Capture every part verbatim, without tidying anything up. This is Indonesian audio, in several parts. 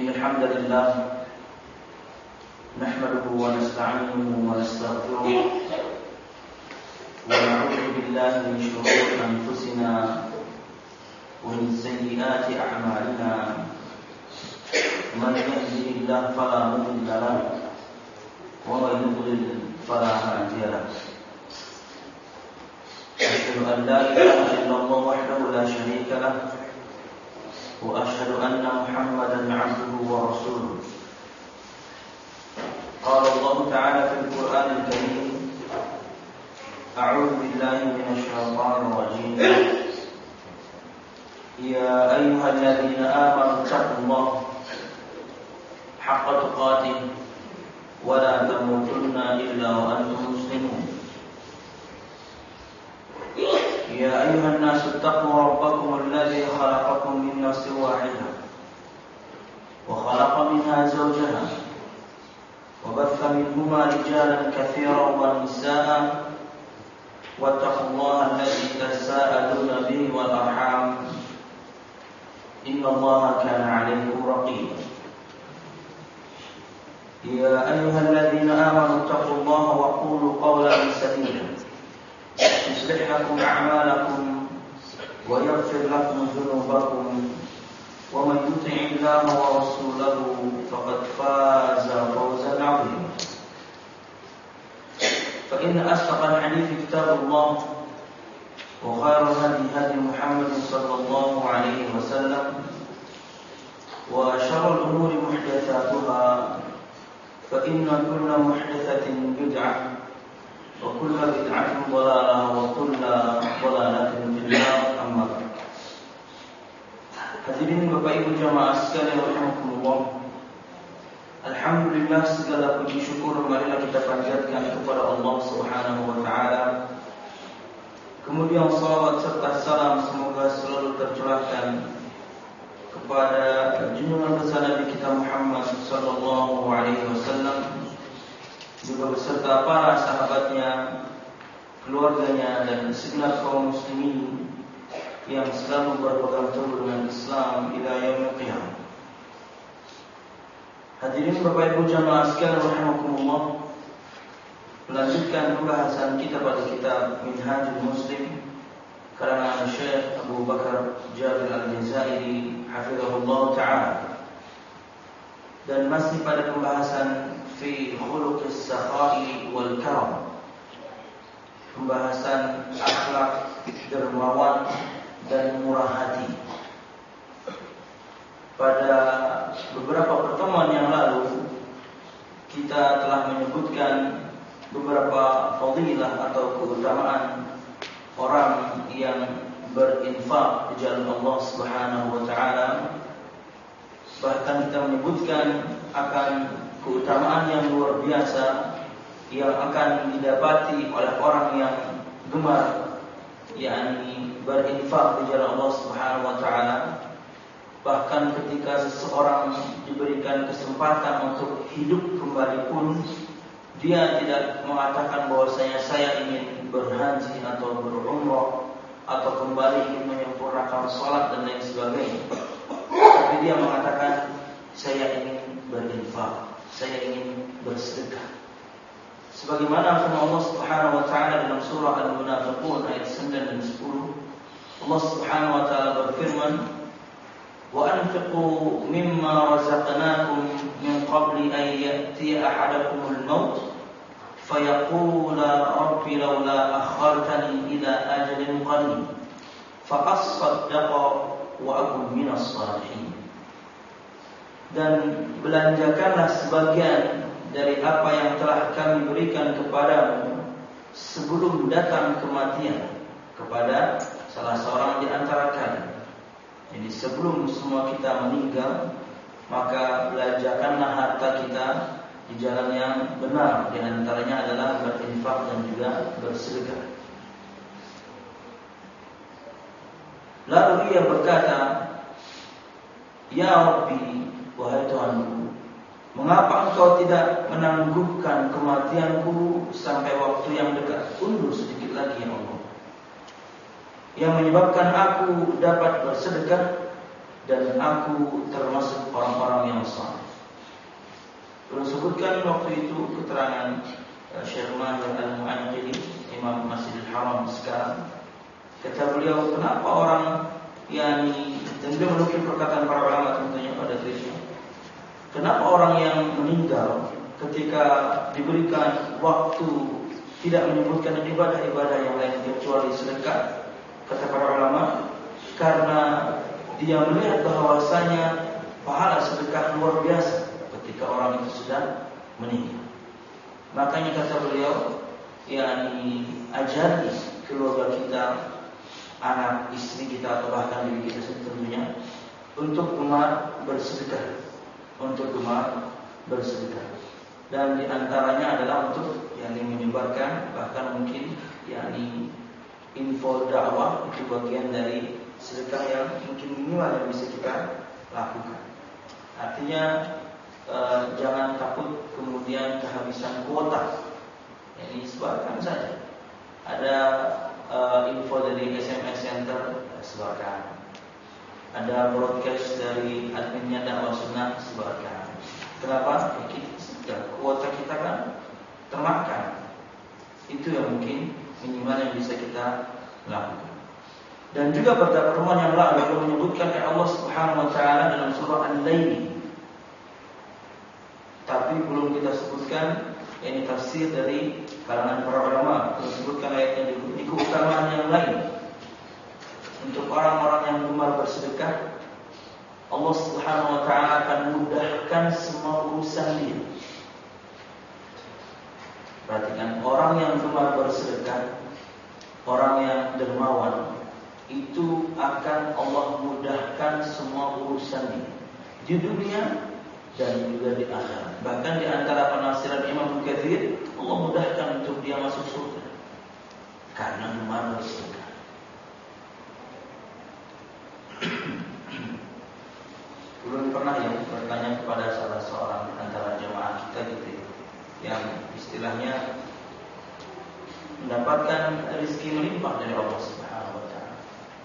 إن الحمد لله نحمده ونستعينه ونستغفره ونعوذ بالله من شرور أنفسنا ومن سيئات أعمالنا من يهده الله فلا مضل له ومن يضلل فلا هادي له أشهد أن لا إله إلا الله وحده لا شريك له وأشهد أن محمدا عبده ورسوله. قال الله تعالى في القرآن الكريم: أعوذ بالله من الشيطان الرجيم. يا أيها الذين آمنوا اتقوا الله حق تقاته ولا تموتن إلا وأنتم مسلمون. يا أيها الناس اتقوا ربكم الذي خلقكم من نفس واحدة وخلق منها زوجها وبث منهما رجالا كثيرا ونساء واتقوا الله الذي تساءلون به والأرحام إن الله كان عليكم رقيبا. يا أيها الذين آمنوا اتقوا الله وقولوا قولا سديدا يصلح لكم أعمالكم ويغفر لكم ذنوبكم ومن يطع الله ورسوله فقد فاز فوزا عظيما. فإن أصدق الحديث كتاب الله وخير الهدي هدي محمد صلى الله عليه وسلم وشر الأمور محدثاتها فإن كل محدثة بدعة وكل بدعة ضلالة وكل ضلالة في النار. أما بعد. Hadirin Bapak Ibu jamaah sekalian rahimakumullah. Alhamdulillah, segala puji syukur marilah kita panjatkan kepada Allah Subhanahu wa taala. Kemudian salawat serta salam semoga selalu tercurahkan kepada junjungan besar Nabi kita Muhammad sallallahu alaihi wasallam, juga beserta para sahabatnya, keluarganya, dan segenap kaum muslimin yang selalu berpegang teguh dengan Islam ila yaumil qiyamah. Hadirin Bapak Ibu jamaah sekalian rahimakumullah, melanjutkan pembahasan kita pada kitab Minhajul Muslim karangan Syekh Abu Bakar Jabir Al-Jazairi hafizahullah ta'ala, dan masih pada pembahasan fi khuluqis sakha'i wal karam, pembahasan akhlak dermawan dan murah hati. Pada beberapa pertemuan yang lalu kita telah menyebutkan beberapa fadilah atau keutamaan orang yang berinfak di jalan Allah Subhanahu wa taala. Bahkan kita menyebutkan akan keutamaan yang luar biasa yang akan didapati oleh orang yang gemar, yakni berinfak di jalan Allah Subhanahu wa taala. Bahkan ketika seseorang diberikan kesempatan untuk hidup kembali pun dia tidak mengatakan bahwasanya saya ingin berhaji atau berumrah atau kembali ingin menyempurnakan salat dan lain sebagainya. Tapi dia mengatakan saya ingin berinfak, saya ingin bersedekah. Sebagaimana firman Allah Subhanahu wa taala dalam surah Al-Munafiqun ayat sembilan dan sepuluh, Allah Subhanahu wa taala berfirman: "Wa anfiqu mimma razaqnakum min qabli an ya'tiya ahadakumul maut fayaqula rabbi laula akhartani ila ajalin qarib fa asaddaqa wa akun minas salihin." Dan belanjakanlah sebagian dari apa yang telah kami berikan kepadamu sebelum datang kematian kepada salah seorang di antara kalian. Jadi sebelum semua kita meninggal, maka belanjakanlah harta kita di jalan yang benar. Di antaranya adalah berinfak dan juga bersedekah. Lalu ia berkata, "Ya Rabbi, wahai Tuhanku, mengapa engkau tidak menangguhkan kematianku sampai waktu yang dekat? Undur sedikit lagi ya Allah, yang menyebabkan aku dapat bersedekah dan aku termasuk orang-orang yang saleh. Belum sebutkan waktu itu keterangan Syekh Mahir Al-Mu'anqidi, Imam Masjidil Haram sekarang. Kata beliau, kenapa orang yang, dan beliau menukil perkataan para ulama tentunya pada dirinya, kenapa orang yang meninggal ketika diberikan waktu tidak menyebutkan ibadah-ibadah yang lain kecuali sedekah? Kata para ulama, karena dia melihat bahwasanya pahala sedekah luar biasa ketika orang itu sudah meninggal. Makanya kata beliau, yakni ajari keluarga kita, anak, istri kita, atau bahkan diri kita tentunya, untuk gemar bersedekah, untuk gemar bersedekah. Dan diantaranya adalah untuk yakni menyebarkan, bahkan mungkin yakni info dakwah, itu bagian dari sedekah yang mungkin minimal yang bisa kita lakukan. Artinya eh, jangan takut kemudian kehabisan kuota. Jadi sebarkan saja. Ada eh, info dari S M S Center, sebarkan. Ada broadcast dari adminnya dakwah sunnah, sebarkan. Kenapa? Ya, kita, kuota kita kan termakan. Itu yang mungkin minimal yang bisa kita lakukan. Dan juga pada pertemuan yang lalu Allah menyebutkan oleh Allah Subhanahu wa taala dalam surah Al-Lail. Tapi belum kita sebutkan ini tafsir dari kalangan para ulama, disebutkan ayatnya di keutamaan yang lain. Untuk orang-orang yang gemar bersedekah, Allah Subhanahu wa taala akan mudahkan semua urusan dia. Perhatikan, orang yang gemar bersedekah, orang yang dermawan, itu akan Allah mudahkan semua urusannya di dunia dan juga di akhirat. Bahkan di antara penafsiran Imam Mukatsir, Allah mudahkan untuk dia masuk surga karena gemar bersedekah. Belum pernah yang bertanya kepada salah seorang antara jemaah kita gitu ya, yang istilahnya mendapatkan rezeki melimpah dari Allah Subhanahu wa taala.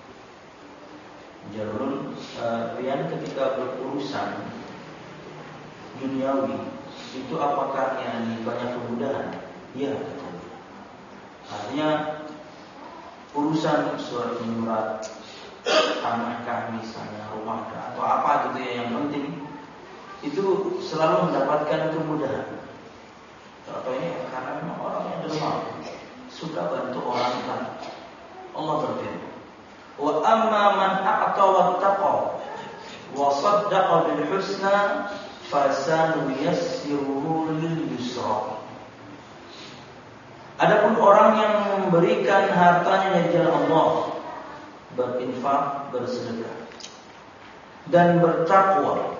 Jalurun rian ketika berurusan duniawi itu apakah yang banyak kemudahan? Ya, katanya. Artinya urusan surat menyurat, tanahkah misalnya, rumahkah atau apa gitu ya, yang penting itu selalu mendapatkan kemudahan. Contoh ini karena memang orang yang dermawan, suka bantu orang kan. Allah berfirman, wa amma man a'ta wattaqa wa saddaqa bil husna fasanuyassiruhu lil yusra. Adapun orang yang memberikan hartanya di jalan Allah, berinfak, bersedekah, dan bertakwa,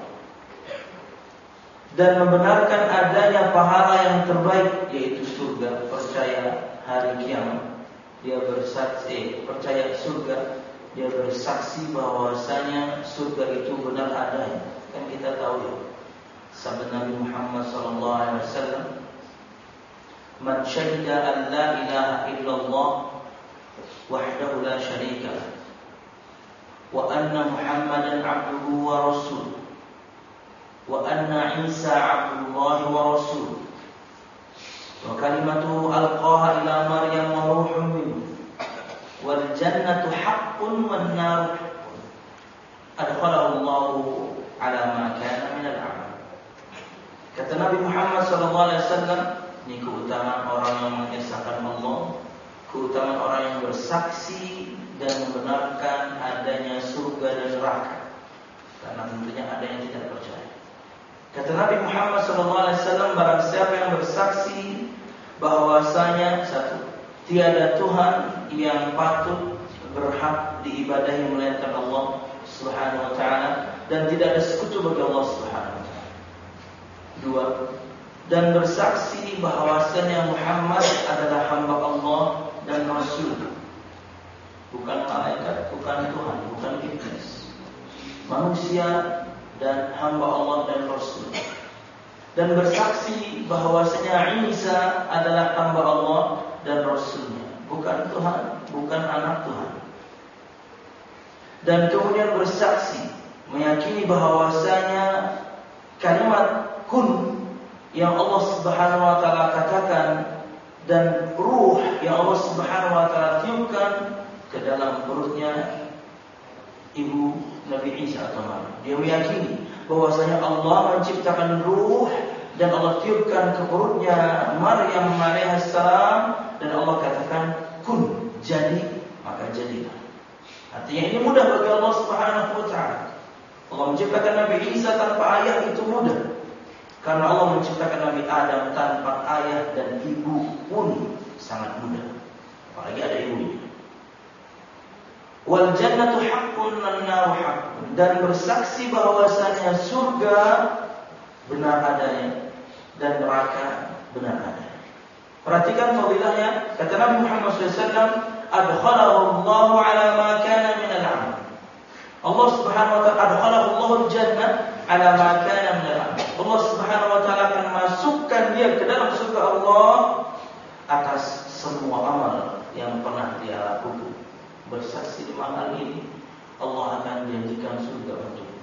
dan membenarkan adanya pahala yang terbaik, yaitu surga, percaya hari kiamat, dia bersaksi, percaya surga, dia bersaksi bahwasanya surga itu benar adanya. Kan kita tahu ya, sabda Nabi Muhammad sallallahu alaihi wasallam, man syahida an la ilaha illallah wahdahu la syarika lah, wa anna Muhammadan abduhu wa rasuluh, wa anna Isa abdullahi wa rasuluh, wa kalimatuhu alqaha ila Maryam wa ruhun minhu, wal jannatu haqqun wan naru haqqun, adkhalahu Allahu ala ma kana min al-amal. Kata Nabi Muhammad sallallahu alaihi wasallam, ini keutamaan orang yang mengesahkan Allah, keutamaan orang yang bersaksi dan membenarkan adanya surga dan neraka, karena tentunya ada yang tidak percaya. Kata Nabi Muhammad sallallahu alaihi wasallam, barang siapa yang bersaksi bahwasanya satu, tiada Tuhan yang patut berhak diibadahi melainkan Allah Subhanahu wa taala, dan tidak ada sekutu bagi Allah Subhanahu wa taala. Dua, dan bersaksi bahwasanya Muhammad adalah hamba Allah dan Rasul, bukan malaikat, bukan Tuhan, bukan iblis, manusia dan hamba Allah dan Rasul. Dan bersaksi bahwasanya Isa adalah hamba Allah dan Rasulnya, bukan Tuhan, bukan anak Tuhan. Dan kemudian bersaksi meyakini bahwasanya kalimat kun yang Allah Subhanahu wa taala katakan dan ruh yang Allah Subhanahu wa taala tiupkan ke dalam perutnya ibu Nabi Isa atau Maryam. Dia meyakini bahwasanya Allah menciptakan ruh dan Allah tiupkan ke perutnya Maryam alaihissalam dan Allah katakan kun, jadi, maka jadilah. Artinya ini mudah bagi Allah Subhanahu wa taala. Allah menciptakan Nabi Isa tanpa ayah itu mudah. Karena Allah menciptakan Nabi Adam tanpa ayah dan ibu pun sangat mudah. Apalagi ada ibunya. Wal jannatu haqqun wan naru haqqun, dan bersaksi bahwasanya surga benar adanya dan neraka benar adanya. Perhatikan fadilahnya, kata Nabi Muhammad shallallahu alaihi wasallam, adkhalahu Allahu ala ma kana min al-'amal. Allah Subhanahu wa taala adkhalahu Allahu al-jannah ala ma kana min al-'amal. Allah Subhanahu wa taala akan masukkan dia ke dalam surga Allah atas semua amal yang pernah dia lakukan. Bersaksi di mahal ini, Allah akan janjikan surga untuknya.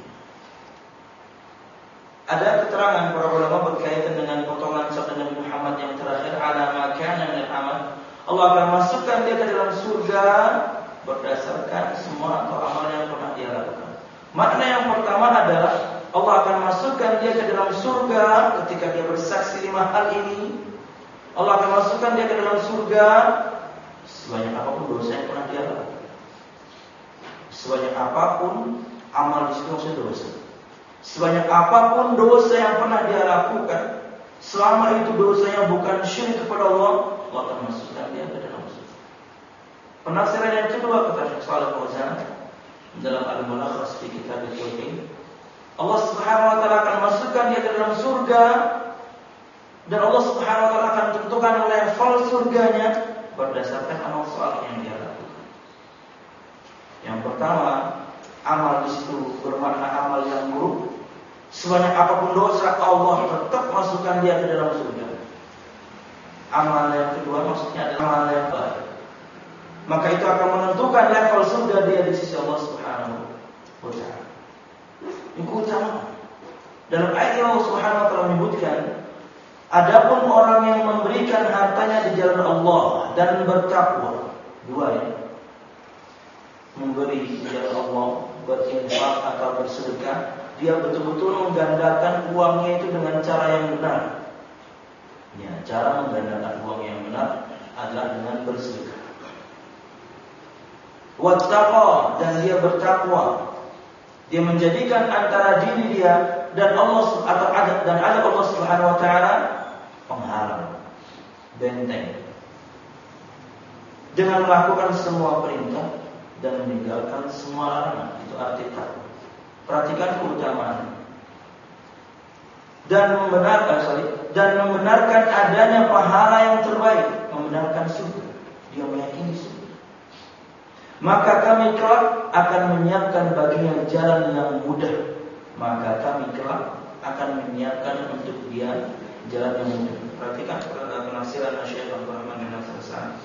Ada keterangan para ulama berkaitan dengan potongan sabda Nabi Muhammad yang terakhir, ala ma kana min al-amal. Allah akan masukkan dia ke dalam surga berdasarkan semua atau amal yang pernah dia lakukan. Makna yang pertama adalah Allah akan masukkan dia ke dalam surga ketika dia bersaksi lima hal ini. Allah akan masukkan dia ke dalam surga sebanyak apapun dosa yang pernah dia lakukan. Sebanyak apapun amal di situ maksudnya dosa. Sebanyak apapun dosa yang pernah dia lakukan, selama itu dosanya bukan syirik kepada Allah, Allah akan masukkan dia ke dalam surga. Penafsiran yang kedua kata Syekh Shalih Fauzan dalam Al-Mulakhas fi Kitab At-Tauhid, Allah Subhanahu wa taala akan masukkan dia ke dalam surga dan Allah Subhanahu wa taala akan tentukan level surganya berdasarkan amal saleh yang dia lakukan. Yang pertama, amal di situ bermakna amal yang buruk. Sebanyak apapun dosa, Allah tetap masukkan dia ke dalam surga. Amal yang kedua maksudnya adalah amal yang baik. Maka itu akan menentukan level surga dia di sisi Allah Subhanahu wa taala. Yang utama dalam ayat yang Allah Subhanahu wa taala menyebutkan, adapun orang yang memberikan hartanya di jalan Allah dan bertakwa, dua ya. Memberi di jalan Allah, berinfak atau bersedekah, dia betul-betul menggandakan uangnya itu dengan cara yang benar. Ya, cara menggandakan uang yang benar adalah dengan bersedekah. Wattaqa, dan dia bertakwa. Dia menjadikan antara diri dia dan Allah atau adab dan adab Allah Subhanahu wa taala penghalang, benteng. Dengan melakukan semua perintah dan meninggalkan semua larangan, itu arti takwa. Perhatikan keutamaan. Dan membenarkan sorry, dan membenarkan adanya pahala yang terbaik, membenarkan surga. Dia meyakini surga. Maka kami kelak akan menyiapkan baginya jalan yang mudah. Maka kami kelak akan menyiapkan untuk dia jalan yang mudah. Perhatikan penafsiran Syekh Abdul Rahman bin Nasir Sa'di.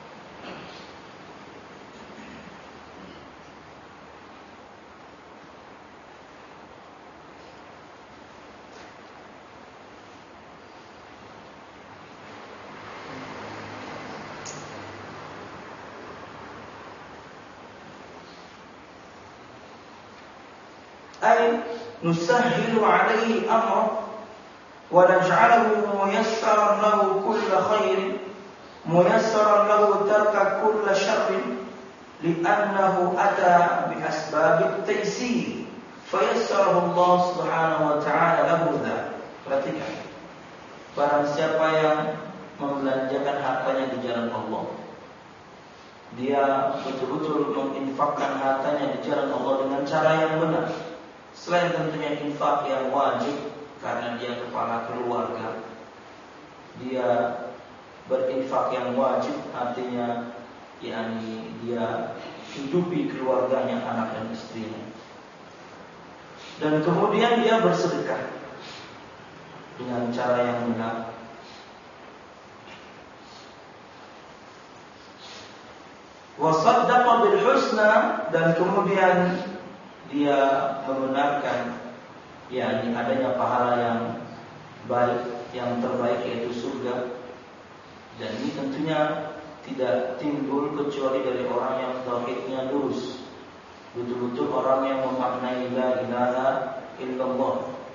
أي نسهل عليه أمره ونجعله ميسرا له كل خير ميسرا له ترك كل شر لأنه أتى بأسباب التيسير فيسره الله سبحانه وتعالى له ذلك. Perhatikan, barang siapa yang membelanjakan hartanya di jalan Allah, dia betul-betul menginfakkan hartanya di jalan Allah dengan cara yang benar. Selain tentunya infak yang wajib karena dia kepala keluarga, dia berinfak yang wajib artinya yakni dia hidupi keluarganya, anak dan istrinya. Dan kemudian dia bersedekah dengan cara yang benar. Wa saddaqa bil husna, dan kemudian dia membenarkan yakni adanya pahala yang baik, yang terbaik yaitu surga. Dan ini tentunya tidak timbul kecuali dari orang yang tauhidnya lurus, betul-betul orang yang memaknai la ilaha illallah.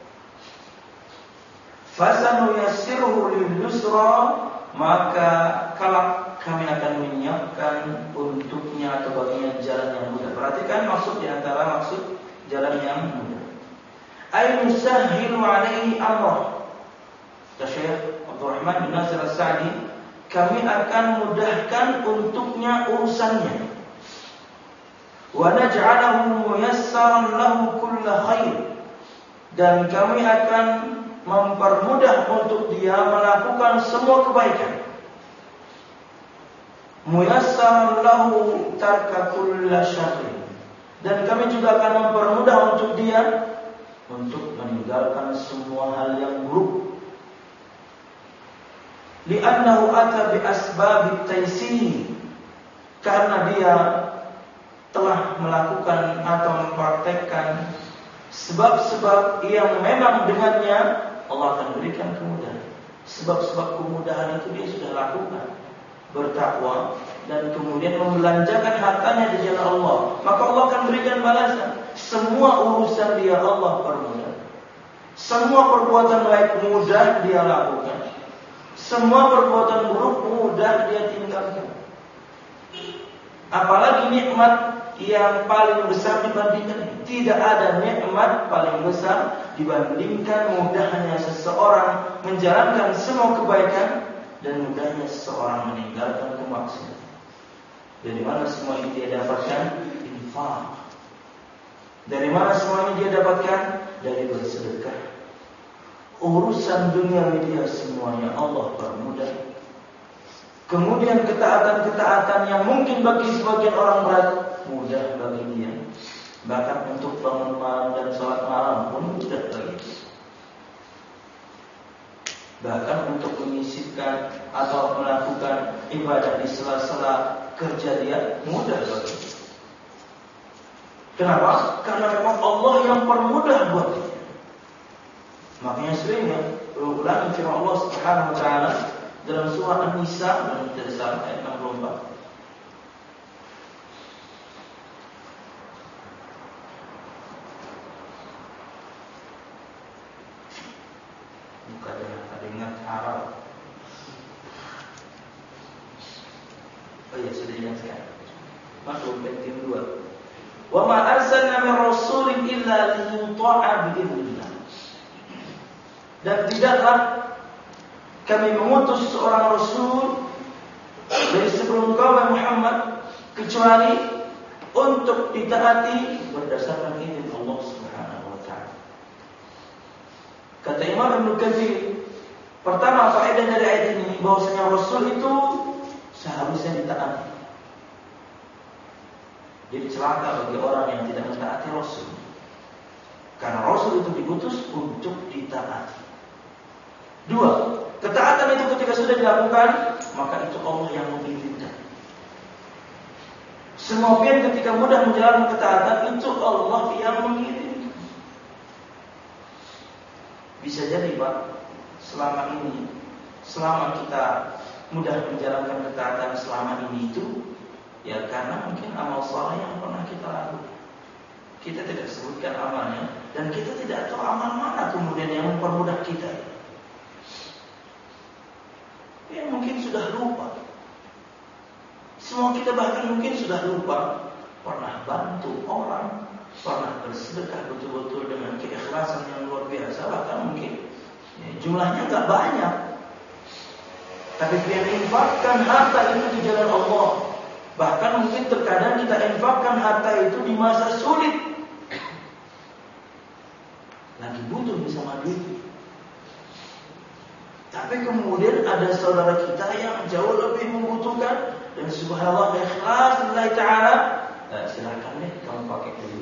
Fasanuyassiruhu lil yusra, maka kelak kami akan menyiapkan untuknya atau baginya jalan yang mudah. Perhatikan maksud di antara maksud jalan yang mudah. Ay musahhilu alaihi amrah. Syekh Abdul Rahman bin Nasir As-Sa'di, kami akan mudahkan untuknya urusannya. Wa naj'alahu muyassaran lahu kullu khair. Dan kami akan mempermudah untuk dia melakukan semua kebaikan. Muyassaran lahu tarka kulli syarrin. Dan kami juga akan mempermudah untuk dia untuk meninggalkan semua hal yang buruk. Li'annahu ata bi asbabit taysir, karena dia telah melakukan atau mempraktekkan sebab-sebab yang memang dengannya Allah akan berikan kemudahan. Sebab-sebab kemudahan itu dia sudah lakukan, bertakwa dan kemudian membelanjakan hartanya di jalan Allah, maka Allah akan berikan balasan. Semua urusan dia Allah permudah. Semua perbuatan baik mudah dia lakukan. Semua perbuatan buruk mudah dia tinggalkan. Apalagi nikmat yang paling besar dibandingkan, tidak ada nikmat paling besar dibandingkan mudahnya seseorang menjalankan semua kebaikan dan mudahnya seseorang meninggalkan kemaksiatan. Dari mana semua ini dia dapatkan? Infak. Dari mana semua ini dia dapatkan? Dari bersedekah. Urusan dunia dia semuanya Allah permudah. Kemudian ketaatan-ketaatan yang mungkin bagi sebagian orang berat, mudah bagi dia. Bahkan untuk bangun malam dan sholat malam pun mudah bagi dia. Bahkan untuk menyisipkan atau melakukan ibadah di sela-sela kerja dia mudah bagi dia. Kenapa? Karena memang Allah yang permudah buat dia. Makanya sering ya berulang firman Allah Subhanahu wa taala dalam surah An-Nisa dan tidak salah ayat enam puluh empat. Bukan ada ingat Arab. Oh iya, sudah ingat sekarang. Masuk penting dua. Wa ma arsalna min rasulin illa liyuta'a bi'idznillah. Dan tidaklah kami mengutus seorang rasul dari sebelum kau Muhammad kecuali untuk ditaati berdasarkan izin Allah Subhanahu wa taala. Kata Imam Ibnu Katsir, pertama faedah dari ayat ini bahwasanya rasul itu seharusnya ditaati. Jadi celaka bagi orang yang tidak mentaati rasul. Karena rasul itu diutus untuk ditaati. Dua, ketaatan itu ketika sudah dilakukan, maka itu Allah yang mengizinkan. Semua pihak ketika mudah menjalankan ketaatan, itu Allah yang mengizinkan. Bisa jadi Pak, selama ini, selama kita mudah menjalankan ketaatan selama ini itu, ya karena mungkin amal saleh yang pernah kita lakukan. Kita tidak sebutkan amalnya, dan kita tidak tahu amal mana kemudian yang mempermudah kita. Ya mungkin sudah lupa. Semua kita bahkan mungkin sudah lupa pernah bantu orang, pernah bersedekah betul-betul dengan keikhlasan yang luar biasa. Bahkan mungkin ya, jumlahnya enggak banyak, tapi kita infakkan harta itu di jalan Allah. Bahkan mungkin terkadang kita infakkan harta itu di masa sulit, lagi butuh sama duit. Tapi kemudian ada saudara kita yang jauh lebih membutuhkan dan subhanallah ikhlas lillahi ta'ala, eh, silakan deh kamu pakai dulu.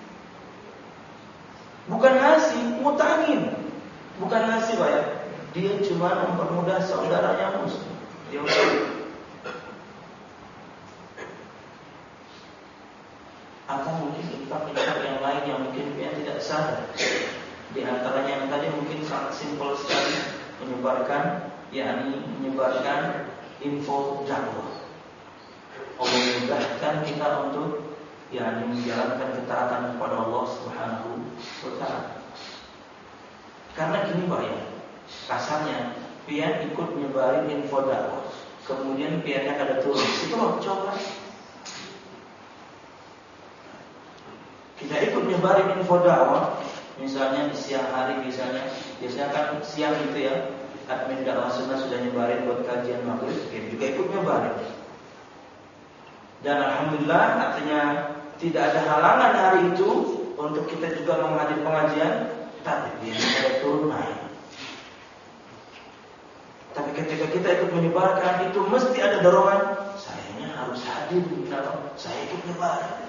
Bukan ngasih, mutangin. Bukan ngasih Pak ya. Dia cuma mempermudah saudara yang muslim. Dia atau mungkin infak-infak yang lain lain yang mungkin pian tidak sadar. Di antaranya yang tadi mungkin sangat simpel sekali, menyebarkan, yakni menyebarkan info dakwah. Allah memudahkan kita untuk yakni menjalankan ketaatan kepada Allah Subhanahu wa taala. Karena gini Pak ya, kasarnya pian ikut menyebarin info dakwah, kemudian piannya kada turun, itu loh coba. Kita ikut menyebarin info dakwah, misalnya di siang hari misalnya, biasanya kan siang itu ya, admin dakwah sunnah sudah nyebarin buat kajian maghrib, kita juga ikut nyebarin. Dan alhamdulillah artinya tidak ada halangan hari itu untuk kita juga menghadiri pengajian, tapi biasanya ada turun naik. Tapi ketika kita ikut menyebarkan itu mesti ada dorongan, sayanya harus hadir kalau saya ikut menyebarkan.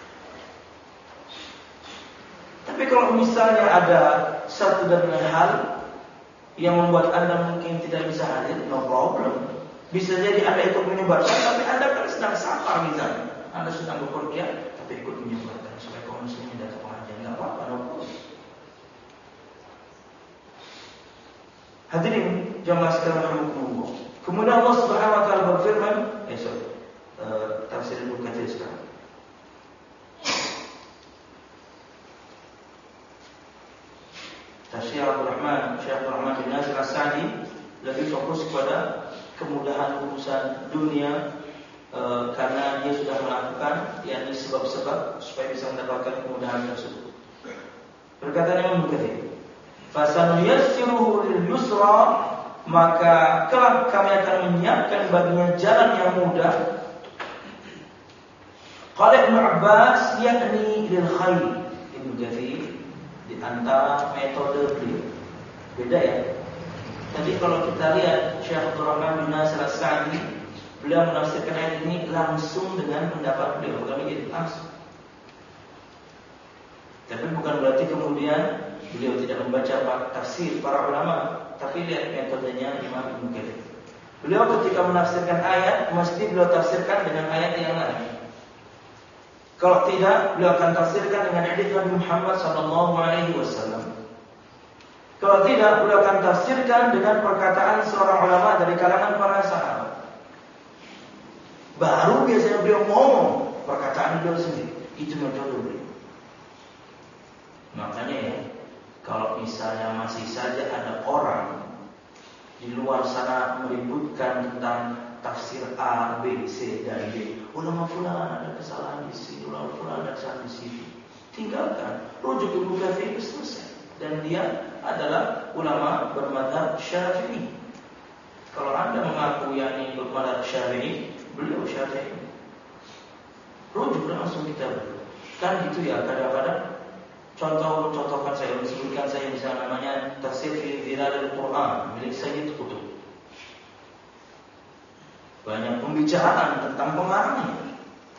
Tapi kalau misalnya ada satu dan lain hal yang membuat Anda mungkin tidak bisa hadir, no problem. Bisa jadi Anda ikut menyebarkan, tapi Anda kan sedang safar misalnya, Anda sedang bepergian, tapi ikut menyebarkan supaya kaum muslimin datang pengajian, nggak apa-apa, no problem. Hadirin jamaah sekalian rahimakumullah. Kemudian Allah Subhanahu wa taala berfirman, eh sorry, uh, tafsir Ibnu Katsir sekarang. Tafsir Abdul Rahman, Syekh Abdul Rahman bin Nasir As-Sa'di lebih fokus kepada kemudahan urusan dunia e, karena dia sudah melakukan yakni sebab-sebab supaya bisa mendapatkan kemudahan tersebut. Perkataan Imam Bukhari, "Fasanuyassiruhu lil yusra", maka kelak kami akan menyiapkan baginya jalan yang mudah. Qala Ibnu Abbas yakni lil khair. Ibnu Katsir di antara metode beliau beda ya. Tadi kalau kita lihat Syekh Abdul Rahman bin Nasir As-Sa'di, beliau menafsirkan ayat ini langsung dengan pendapat beliau, bukan begitu langsung. Tapi bukan berarti kemudian beliau tidak membaca tafsir para ulama, tapi lihat metodenya Imam Ibnu Katsir. Beliau ketika menafsirkan ayat mesti beliau tafsirkan dengan ayat yang lain. Kalau tidak, beliau akan tafsirkan dengan hadis Nabi Muhammad sallallahu alaihi wasallam. Kalau tidak, beliau akan tafsirkan dengan perkataan seorang ulama dari kalangan para sahabat. Baru biasanya beliau ngomong perkataan beliau sendiri. Itu metode beliau. Makanya ya, kalau misalnya masih saja ada orang di luar sana meributkan tentang tafsir A, B, C, dan D. Ulama fulan ada kesalahan di sini, ulama fulan ada kesalahan di sini. Tinggalkan, rujuk ke Ibnu Katsir selesai. Dan dia adalah ulama bermadzhab Syafi'i. Kalau Anda mengaku yakni bermadzhab Syafi'i, beliau Syafi'i. Rujuk langsung kita beliau. Kan gitu ya, kadang-kadang contoh contohkan saya, sebutkan saya misalnya namanya Tafsir fi Dhilalil Quran milik Sayyid Qutb. Banyak pembicaraan tentang pengarangnya.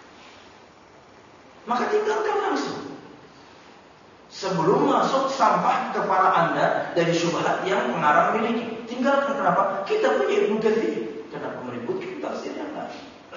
Maka tinggalkan langsung. Sebelum masuk sampah kepala Anda dari syubhat yang pengarang miliki. Tinggalkan, kenapa? Kita punya Ibnu Katsir. Kenapa meributkan tafsir yang lain?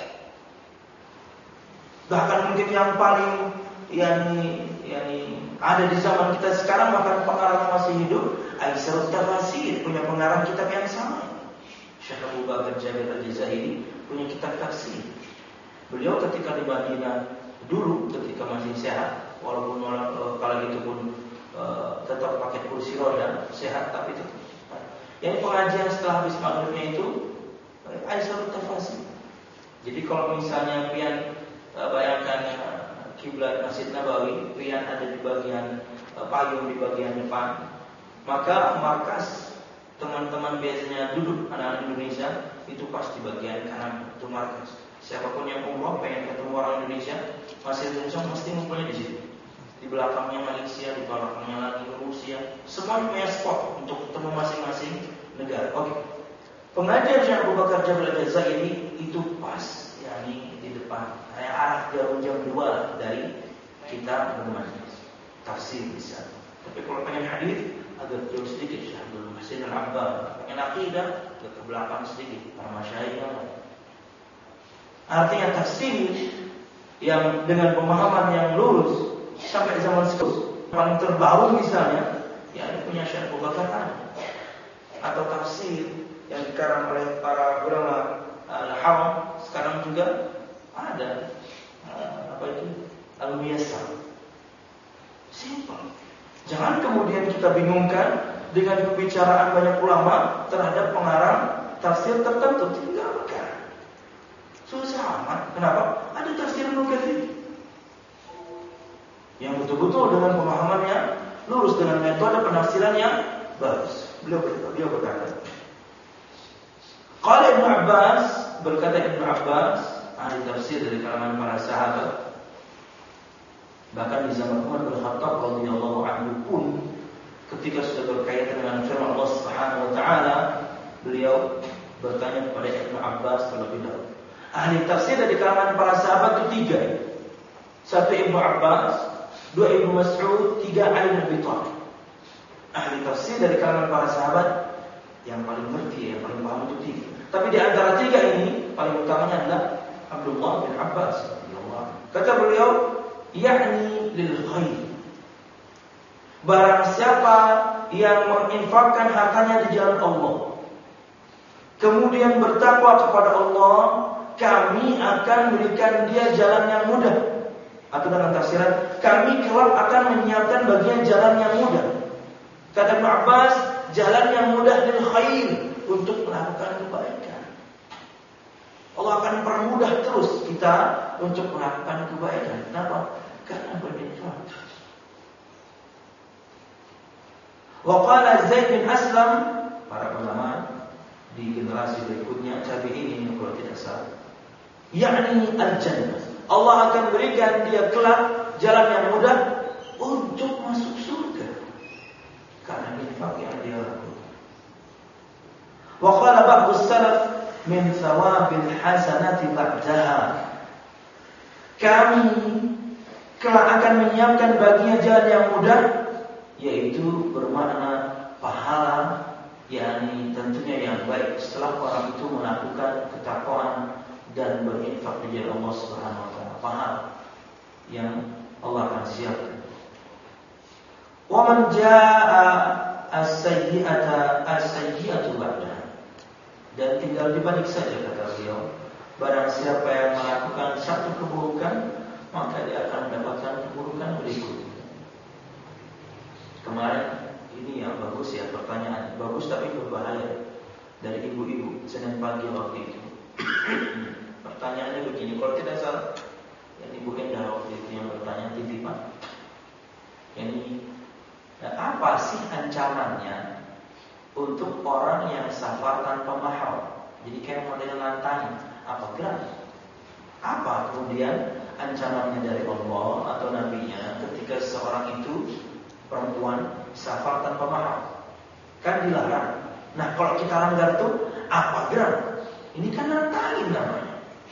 Bahkan mungkin yang paling yakni yakni ada di zaman kita sekarang, bahkan pengarang masih hidup, Aisyarut Tafasir, punya pengarang kitab yang sama. Syekh Abu Bakar Jabir Al-Jazairi punya kitab tafsir. Beliau ketika di Madinah dulu, ketika masih sehat, walaupun uh, kalau gitu pun uh, tetap pakai kursi roda, sehat tapi itu. Yang pengajian setelah habis maghribnya itu Aisyarut Tafasir. Jadi kalau misalnya pian uh, bayangkan uh, kiblat Masjid Nabawi, pian ada di bagian uh, payung di bagian depan, maka markas teman-teman biasanya duduk anak-anak Indonesia itu pas di bagian kanan, itu markas. Siapapun yang umroh pengen ketemu orang Indonesia, masih Indonesia mesti ngumpulnya di situ. Di belakangnya Malaysia, di belakangnya lagi Rusia, semua punya spot untuk ketemu masing-masing negara. Oke. Pengajian Syekh Abu Bakar Jabir Al-Jazairi itu pas, yakni di depan, kayak arah jarum jam dua dari kita bermajlis tafsir bisa. Tapi kalau pengen hadir agak jauh sedikit, Syekh Abdul Muhsin Al-Abbad. Pengen akidah ke belakang sedikit, para masyayikh yang lain. Artinya tafsir yang dengan pemahaman yang lurus sampai zaman sekarang paling terbaru misalnya, ya punya Syekh Abu Bakar ada, atau tafsir yang dikarang oleh para ulama al-Haram sekarang juga ada, uh, apa itu al-Muyassar. Simpel. Jangan kemudian kita bingungkan dengan pembicaraan banyak ulama terhadap pengarang tafsir tertentu. Tinggalkan. Susah amat. Kenapa? Ada tafsir Ibnu Katsir yang betul-betul dengan pemahamannya lurus, dengan metode penafsiran yang bagus. Beliau berkata, beliau berkata, Qala Ibnu Abbas, berkata Ibnu Abbas, ahli tafsir dari kalangan para sahabat, bahkan di zaman Umar bin Khattab radhiyallahu anhu pun, ketika sudah berkaitan dengan firman Allah Subhanahu wa taala, beliau bertanya kepada Ibnu Abbas terlebih dahulu. Ahli tafsir dari kalangan para sahabat itu tiga. Satu Ibnu Abbas, dua Ibnu Mas'ud, tiga Ali bin Abi Thalib. Ahli tafsir dari kalangan para sahabat yang paling ngerti, yang paling paham itu tiga. Tapi di antara tiga ini paling utamanya adalah Abdullah bin Abbas. Kata beliau, yakni lil khair. Barang siapa yang menginfakkan hartanya di jalan Allah, kemudian bertakwa kepada Allah, kami akan berikan dia jalan yang mudah. Atau dengan tafsiran, kami kelak akan menyiapkan bagian jalan yang mudah. Kata Ibnu Abbas, jalan yang mudah lil khair, untuk melakukan kebaikan. Allah akan permudah terus kita untuk melakukan kebaikan. Kenapa? Karena berinfak. Wa qala Zaid bin Aslam, para ulama di generasi berikutnya, tabi'in ini kalau tidak salah, yakni al-jannah. Allah akan berikan dia kelak jalan yang mudah untuk masuk surga karena infak yang dia lakukan. Wa qala ba'du salaf min thawabil hasanati ba'daha. Kami kelak akan menyiapkan baginya jalan yang mudah, yaitu bermakna pahala, yakni tentunya yang baik setelah orang itu melakukan ketakwaan dan berinfak di jalan Allah Subhanahu wa taala. Pahala yang Allah akan siapkan. Wa man jaa'a as-sayyi'ata as-sayyi'atu ba'daha. Dan tinggal dibalik saja, kata beliau, barang siapa yang melakukan satu keburukan, maka dia akan mendapatkan keburukan berikutnya. Kemarin ini yang bagus ya, pertanyaan bagus tapi berbahaya dari ibu-ibu Senin pagi waktu itu. Pertanyaannya begini, kalau tidak salah, yang ibu Endah waktu itu yang bertanya titipan, ini nah, apa sih ancamannya untuk orang yang safar tanpa mahram? Jadi kayak model nantang, apa gerak? Apa kemudian ancamannya dari Allah atau Nabi-Nya ketika seorang itu perempuan safar tanpa mahram? Kan dilarang. Nah kalau kita langgar itu apa gerak? Ini kan nantangin namanya.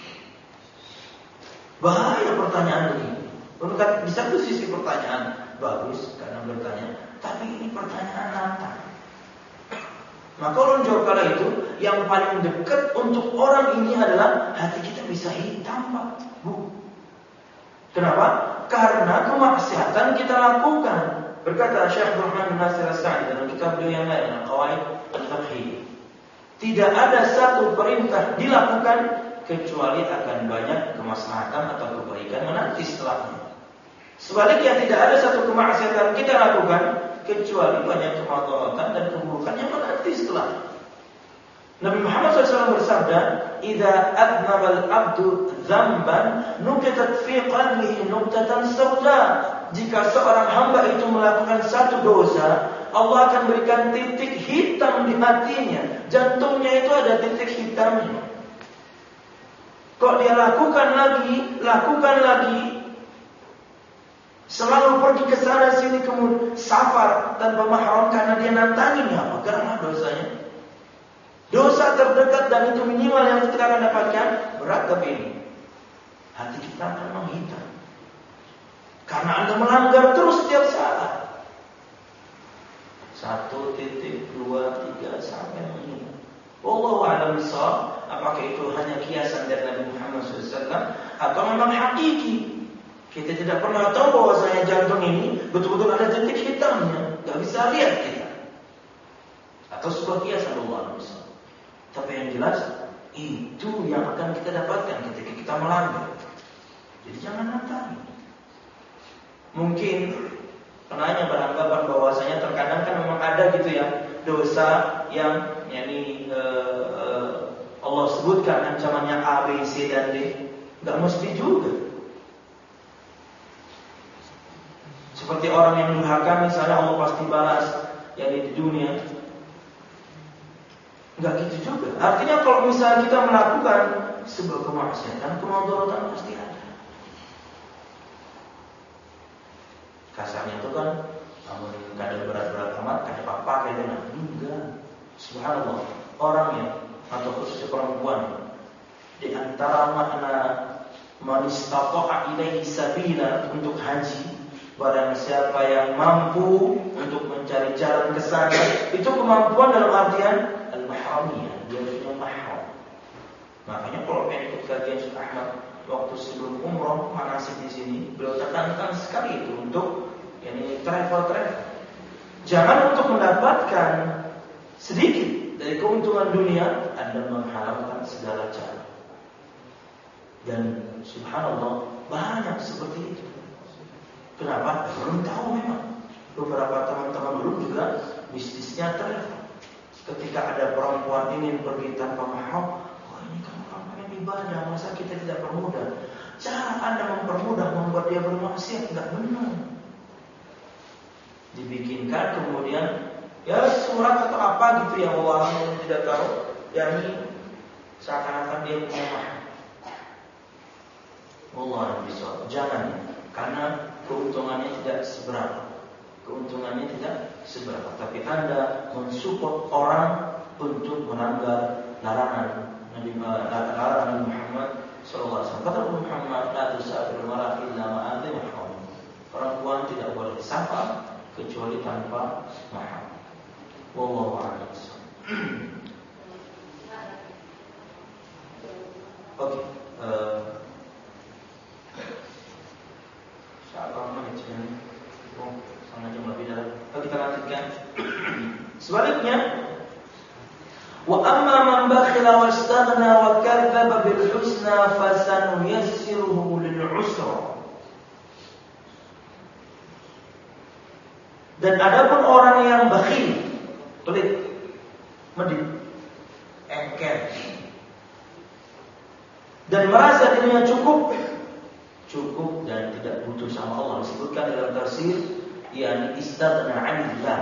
Bahaya pertanyaan ini. Di satu sisi pertanyaan bagus karena bertanya, tapi ini pertanyaan nantang. Maka orang jawab kala itu yang paling dekat untuk orang ini adalah hati kita bisa hitam, Pak. Bu. Kenapa? Karena kemaksiatan kita lakukan. Berkata Syekh Rahman bin Nasir As-Sa'di dalam kitab beliau yang lain, Qawaid Al-Fiqhiyah, tidak ada satu perintah dilakukan kecuali akan banyak kemaslahatan atau kebaikan menanti setelahnya. Sebaliknya tidak ada satu kemaksiatan kita lakukan kecuali banyak kemadaratan dan keburukan yang menanti setelahnya. Nabi Muhammad shallallahu alaihi wasallam bersabda, "Idza adnaba al-'abdu dzamban nuqitat fi qalbihi nuqtatan sauda." Jika seorang hamba itu melakukan satu dosa, Allah akan berikan titik hitam di hatinya. Jantungnya itu ada titik hitamnya. Kok dia lakukan lagi, lakukan lagi, selalu pergi ke sana sini, kemudian safar tanpa mahram karena dia nantangin apa? Karena dosanya. Dosa terdekat dan itu minimal yang kita akan dapatkan berat, tapi ini hati kita akan menghitam. Karena Anda melanggar terus setiap saat. Satu titik, dua, tiga sampai menghina. Wallahu a'lam bishawab. Apakah itu hanya kiasan dari Nabi Muhammad shallallahu alaihi wasallam atau memang hakiki Kita tidak pernah tahu bahwasanya jantung ini betul-betul ada titik hitamnya, nggak bisa lihat kita. Atau sebuah kiasan Allah. Tapi yang jelas itu yang akan kita dapatkan ketika kita melanggar. Jadi jangan nantangi. Mungkin penanya beranggapan bahwasanya terkadang kan memang ada gitu ya dosa yang yakni uh, uh, Allah sebutkan ancamannya A, B, C dan D. Nggak mesti juga. Seperti orang yang durhaka misalnya Allah pasti balas yakni di dunia. Enggak gitu juga. Artinya kalau misalnya kita melakukan sebuah kemaksiatan, kemudaratan pasti ada. Kasarnya itu kan, namun kadang berat-berat amat, kadang apa kayak dengan enggak. Subhanallah, orangnya atau khususnya perempuan di antara makna man istata'a ilaihi sabila untuk haji, barang siapa yang mampu untuk mencari jalan ke sana, itu kemampuan dalam artian al-mahramiyah, dia punya mahram. Makanya kalau pengen ikut kajian Syekh Ahmad waktu sebelum umroh manasik di sini, beliau tekankan sekali itu untuk yani travel-travel. Jangan untuk mendapatkan sedikit dari keuntungan dunia, Anda menghalalkan segala cara. Dan subhanallah banyak seperti itu. Kenapa? Belum tahu memang. Beberapa teman-teman belum juga bisnisnya travel. Ketika ada perempuan ingin pergi tanpa mahram, oh ini kan perempuan ibadah, masa kita tidak permudah? Cara Anda mempermudah membuat dia bermaksiat, tidak benar. Dibikinkan kemudian ya surat atau apa gitu yang Allah yang tidak tahu, yakni seakan-akan dia punya mahram. Allah yang bisa. Jangan, karena keuntungannya tidak seberapa. Keuntungannya tidak seberapa, tapi Anda mensupport orang untuk melanggar larangan Nabi larangan Muhammad sallallahu alaihi wasallam. Kata Muhammad, la tusafir mar'a illa ma'adhi mahram. Perempuan tidak boleh safar kecuali tanpa mahram. Wallahu a'lam. Oke, eh Insyaallah menit ini. Oh, sangat jauh lebih dalam. Kita lanjutkan. Sebaliknya, wa amma man bakhila wastaghna wa kadzdzaba bil husna fasanuyassiruhu lil usra. Dan adapun orang yang bakhil, pelit, medit, engker, dan merasa dirinya cukup cukup dan tidak butuh sama Allah, disebutkan dalam tafsir yakni istaghna 'anillah,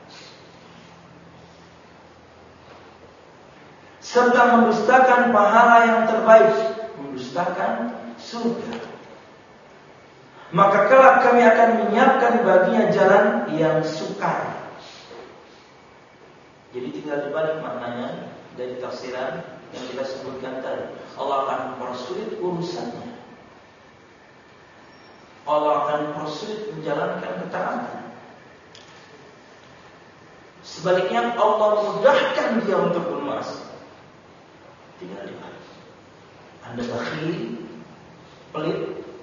serta mendustakan pahala yang terbaik, mendustakan surga, maka kelak kami akan menyiapkan baginya jalan yang sukar. Jadi tinggal dibalik maknanya dari tafsiran yang kita sebutkan tadi. Allah akan mempersulit urusannya, Allah akan persulit menjalankan ketaatan. Sebaliknya Allah mudahkan dia untuk bermaksiat. Tinggal dibalik. Anda bakhil, pelit,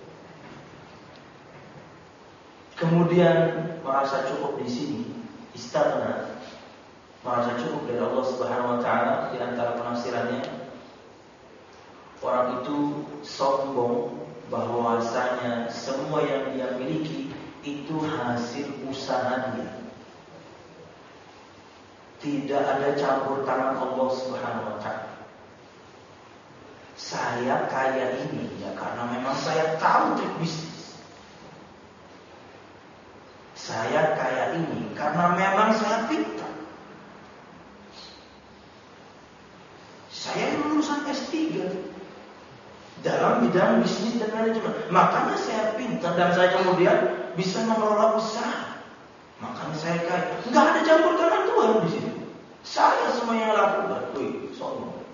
kemudian merasa cukup di sini, istaghna, merasa cukup dari Allah Subhanahu wa taala. Di antara penafsirannya, orang itu sombong bahwasanya semua yang dia miliki itu hasil usaha dia. Tidak ada campur tangan Allah Subhanahu wa taala. Saya kaya ini ya karena memang saya tahu trik bisnis. Saya kaya ini karena memang saya pintar. Saya lulusan S tiga dalam bidang bisnis dan manajemen. Makanya saya pintar dan saya kemudian bisa mengelola usaha. Makanya saya kaya. Enggak ada campur tangan Tuhan di sini. Saya semua yang lakukan. Wih, sombong.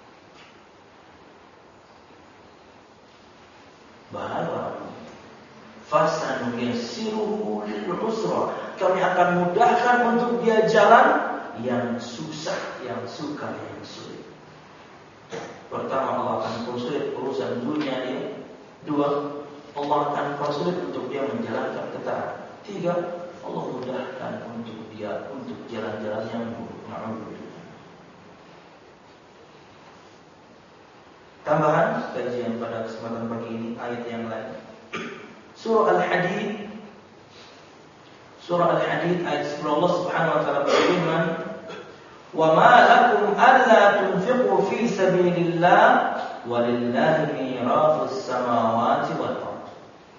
Bahwa fasanuyassiruhu lil usra, kami akan mudahkan untuk dia jalan yang susah, yang sukar, yang sulit. Pertama, Allah akan persulit urusan dunia dia. Dua, Allah akan persulit untuk dia menjalankan ketaatan. Tiga, Allah mudahkan untuk dia untuk jalan-jalan yang buruk. Na'udzubillah. Tambahan kajian pada kesempatan pagi ini ayat yang lain. Surah Al-Hadid, Surah Al-Hadid ayat sepuluh, Allah Subhanahu wa taala berfirman, "Wa ma lakum alla tunfiqu fi sabilillah walillahi mirathus samawati wal ardh."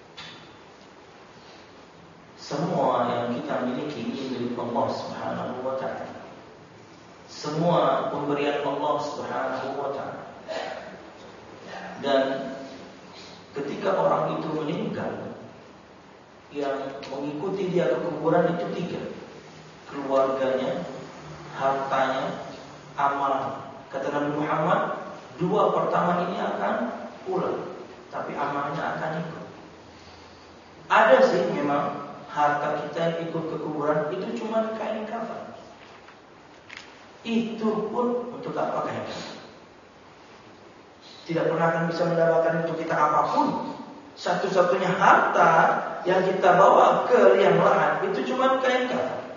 Semua yang kita miliki ini milik Allah Subhanahu wa taala. Semua pemberian Allah Subhanahu wa taala. Dan ketika orang itu meninggal, yang mengikuti dia ke kuburan itu tiga: keluarganya, hartanya, amalan. Kata Nabi Muhammad, dua pertama ini akan pulang, tapi amalnya akan ikut. Ada sih memang harta kita yang ikut ke kuburan itu cuma kain kafan. Itu pun untuk apa kain kafan? Tidak pernah akan bisa mendapatkan untuk kita apapun. Satu-satunya harta yang kita bawa ke liang lahat itu cuma kain kafan.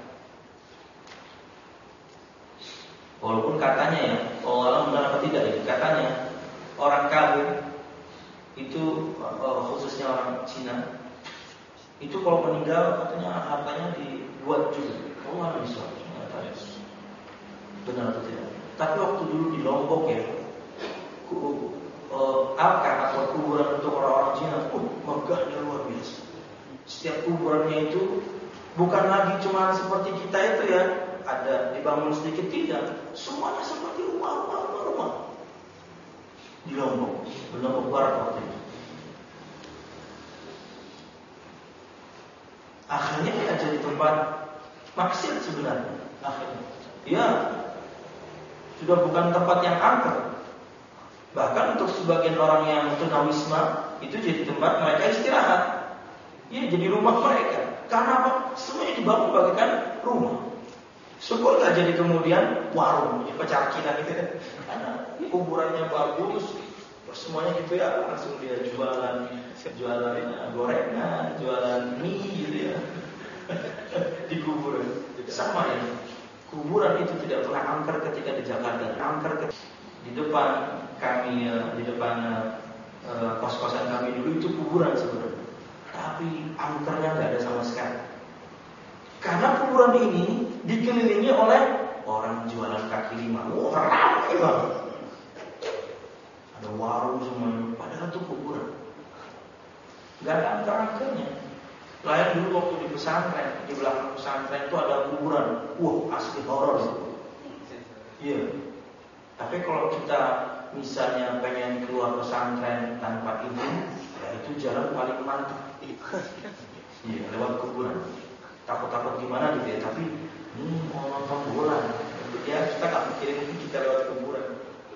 Walaupun katanya ya, Allah benar apa tidak ya, katanya orang kafir itu, khususnya orang Cina, itu kalau meninggal katanya hartanya dibuat juga. Allah bisa, benar atau tidak? Tapi waktu dulu di Lombok ya, alkar atau kuburan untuk orang-orang Cina pun megahnya luar biasa. Setiap kuburannya itu bukan lagi cuma seperti kita itu ya, ada dibangun sedikit, tidak, semuanya seperti rumah-rumah rumah di Lombok, di Lombok Barat waktu itu. Akhirnya dia jadi tempat maksiat sebenarnya. Akhirnya, ya sudah bukan tempat yang angker. Bahkan untuk sebagian orang yang tunawisma itu jadi tempat mereka istirahat. Ya, jadi rumah mereka. Karena apa? Semuanya dibangun bagaikan rumah. Syukur nggak jadi kemudian warung, ya, pecakilan gitu kan? Karena kuburannya bagus, semuanya gitu ya, langsung dia jualan, jualan gorengan, jualan mie gitu ya di kuburan. Sama ya, kuburan itu tidak pernah angker ketika di Jakarta, angker ketika di depan kami, di depan uh, kos-kosan kami dulu itu kuburan sebenarnya, tapi angkernya nggak ada sama sekali. Karena kuburan ini dikelilingi oleh orang jualan kaki lima. Wah, ramai banget. Ada warung semuanya, padahal itu kuburan. Nggak ada angker-angkernya. Lain dulu waktu di pesantren, di belakang pesantren itu ada kuburan. Wah, asli horor itu. Iya. Tapi kalau kita misalnya pengen keluar pesantren tanpa izin, ya itu jalan paling mantap. Iya, lewat kuburan. Takut-takut gimana gitu ya, tapi hmm, mau nonton bola, ya kita nggak mikirin kita lewat kuburan.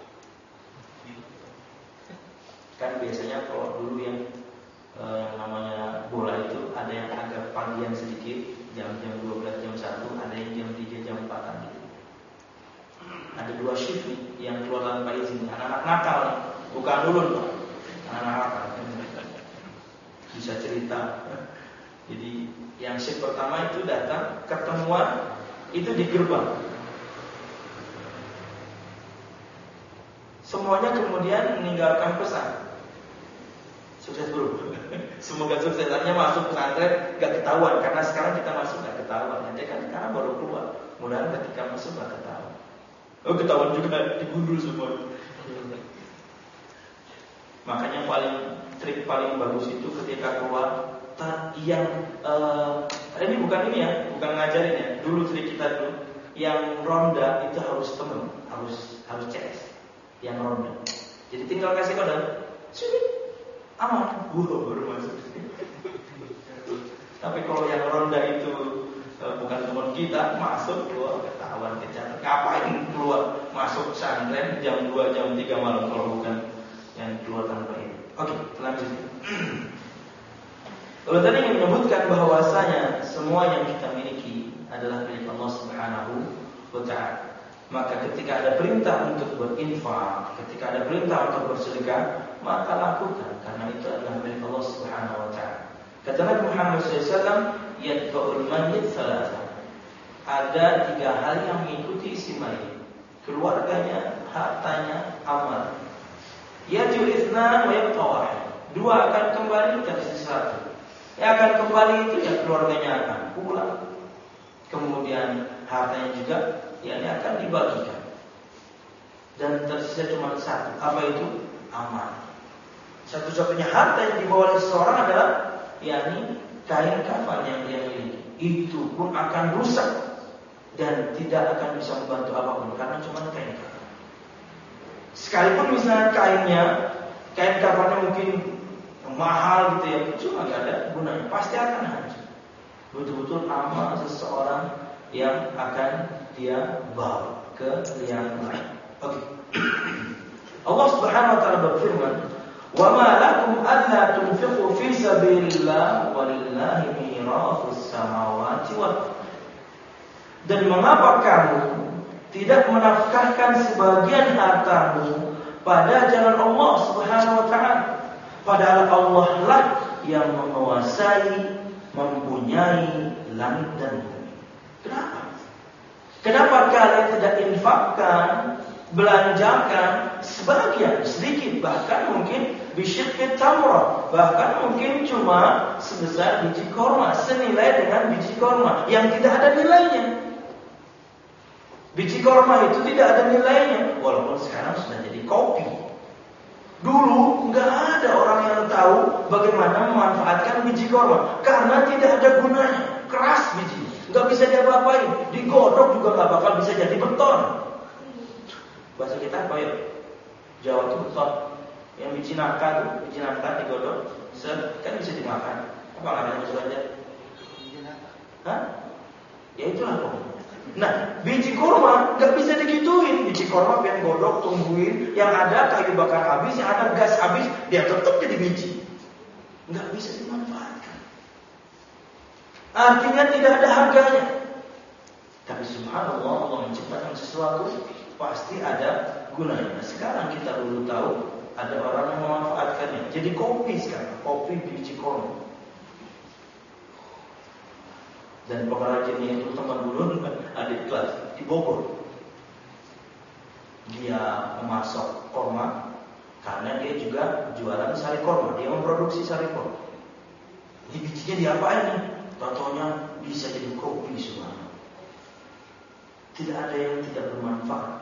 Kan biasanya kalau dulu yang e, namanya bola itu ada yang agak pagian sedikit, jam-jam dua belas, jam satu, ada yang jam tiga, jam empat gitu. Ada dua shift nih yang keluar tanpa izin, anak-anak nakal nih, bukan ulun Pak, anak-anak nakal. Bisa cerita. Jadi yang shift pertama itu datang, ketemuan itu di gerbang. Semuanya kemudian meninggalkan pesan. Sukses bro. Semoga sukses. Artinya masuk pesantren gak ketahuan, karena sekarang kita masuk gak ketahuan. Nanti kan sekarang baru keluar. Mudah-mudahan ketika masuk gak ketahuan. Oh, ketahuan juga, digundul semua. Makanya paling trik paling bagus itu ketika keluar, yang uh, ini bukan ini ya, bukan ngajarin ya. Dulu trik kita dulu, yang ronda itu harus temen, harus harus C S. Yang ronda. Jadi tinggal kasih kode, sini, aman, buah baru masuk. Tapi kalau yang ronda itu uh, bukan teman kita, masuk keluar ketahuan kejar. Ngapain keluar masuk pesantren jam dua, jam tiga malam kalau bukan yang keluar tanpa ini. Oke, lanjut. Kalau tadi yang menyebutkan bahwasanya semua yang kita miliki adalah milik Allah Subhanahu wa ta'ala. Maka ketika ada perintah untuk berinfak, ketika ada perintah untuk bersedekah, maka lakukan, karena itu adalah milik Allah Subhanahu wa taala. Kata Nabi Muhammad shallallahu alaihi wasallam, yatba'ul mayyit thalatha. Ada tiga hal yang mengikuti si mayit: keluarganya, hartanya, amal. Yajul itsnan wa yabqa wahid. Dua akan kembali, tersisa satu. Yang akan kembali itu ya keluarganya akan pulang. Kemudian hartanya juga ya ini akan dibagikan. Dan tersisa cuma satu. Apa itu? Amal. Satu-satunya harta yang dibawa oleh seseorang adalah yakni kain kafan yang dia miliki. Itu pun akan rusak dan tidak akan bisa membantu apapun karena cuma kain kafan. Sekalipun misalnya kainnya, kain kafannya mungkin mahal gitu ya, cuma nggak ada gunanya, pasti akan hancur. Betul-betul amal seseorang yang akan dia bawa ke liang lain. Oke. Allah Subhanahu wa taala berfirman, "Wa ma lakum alla tunfiqu fi sabilillah walillahi mirathus samawati wal ardh." Dan mengapa kamu tidak menafkahkan sebagian hartamu pada jalan Allah Subhanahu wa taala? Padahal Allah lah yang menguasai, mempunyai langit dan bumi. Kenapa? Kenapa kalian tidak infakkan, belanjakan sebagian, sedikit, bahkan mungkin bisyikit tamrah, bahkan mungkin cuma sebesar biji korma, senilai dengan biji korma yang tidak ada nilainya. Biji korma itu tidak ada nilainya, walaupun sekarang sudah jadi kopi. Dulu nggak ada orang yang tahu bagaimana memanfaatkan biji korma karena tidak ada gunanya, keras biji, nggak bisa diapa-apain, digodok juga nggak bakal bisa jadi beton. Bahasa kita apa ya? Jawa itu beton. Yang biji nangka tuh, biji nangka digodok, set kan bisa dimakan. Apa namanya maksud aja? Hah? Ya itulah pokoknya. Nah, biji korma nggak bisa digituin. Biji korma biar godok, tungguin, yang ada kayu bakar habis, yang ada gas habis, dia tetap jadi biji. Nggak bisa dimanfaatkan. Artinya tidak ada harganya. Tapi subhanallah, Allah menciptakan sesuatu pasti ada gunanya. Nah, sekarang kita dulu tahu ada orang yang memanfaatkannya. Jadi kopi sekarang, kopi biji korma. Dan pengrajinnya itu teman dulu adik kelas di Bogor. Dia memasok korma karena dia juga jualan sari korma. Dia memproduksi sari korma. Ini bijinya diapain nih? Contohnya bisa jadi kopi semua. Tidak ada yang tidak bermanfaat.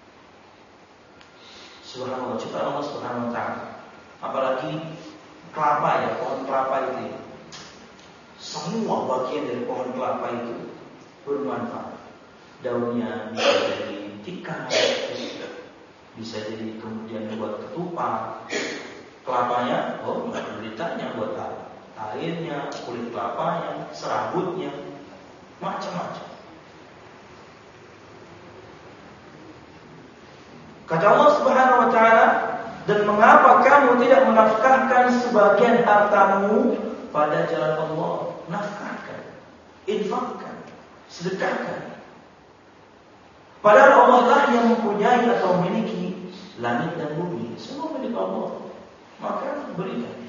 Subhanallah, ciptaan Allah Subhanahu wa taala. Apalagi kelapa ya, pohon kelapa itu ya. Semua bagian dari pohon kelapa itu bermanfaat. Daunnya bisa jadi tikar, bisa jadi kemudian buat ketupat. Kelapanya, oh nggak perlu ditanya buat apa. Airnya, kulit kelapanya, serabutnya, macam-macam. Kata Allah Subhanahu wa taala, dan mengapa kamu tidak menafkahkan sebagian hartamu pada jalan Allah? Nafkahkan, infakkan, sedekahkan. Padahal Allah lah yang mempunyai atau memiliki langit dan bumi, semua milik Allah. Maka berikan.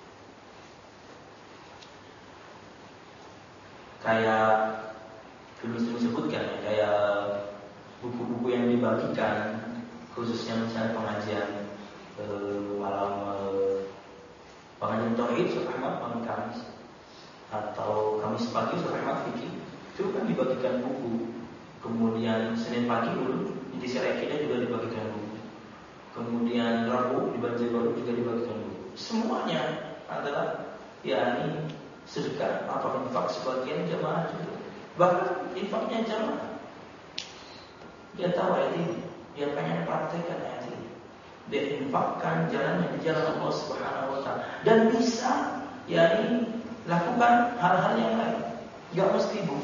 Kayak dulu disebutkan ya, kayak buku-buku yang dibagikan, khususnya misalnya pengajian eh, malam eh, pengajian tauhid Ustaz Ahmad malam Kamis atau Kamis pagi Ustaz Ahmad fikih, itu kan dibagikan buku. Kemudian Senin pagi dulu di Sirekida juga dibagikan buku. Kemudian Rabu di Banjar Baru juga dibagikan buku. Semuanya adalah yakni sedekah atau infak sebagian jamaah juga. Bahkan infaknya jamaah. Dia tahu ayat ini, dia pengen praktekkan ayat ini. Dia infakkan jalannya di jalan Allah Subhanahu wa taala dan bisa yakni lakukan hal-hal yang lain, gak mesti bu.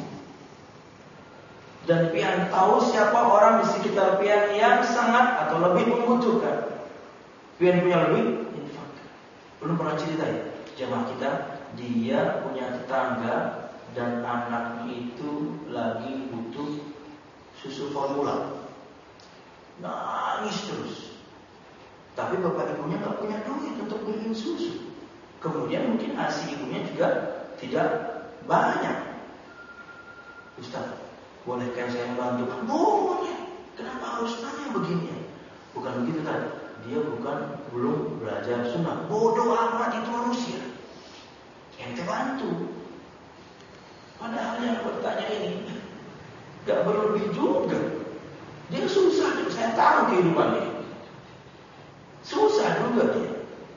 Dan pian tahu siapa orang di sekitar pian yang sangat atau lebih membutuhkan. Pian punya lebih, infakkan. Belum pernah cerita ya, jamaah kita, dia punya tetangga dan anaknya itu lagi butuh susu formula, nangis terus. Tapi bapak ibunya nggak punya duit untuk beliin susu. Kemudian mungkin asi ibunya juga tidak banyak. Ustaz, bolehkah saya membantu? Boleh. Kenapa harus nanya begini? Bukan begitu kan? Dia bukan belum belajar sunnah. Bodoh amat itu manusia. Ente bantu. Padahal yang bertanya ini gak berlebih juga. Dia susah. Saya tahu kehidupannya. Susah juga dia.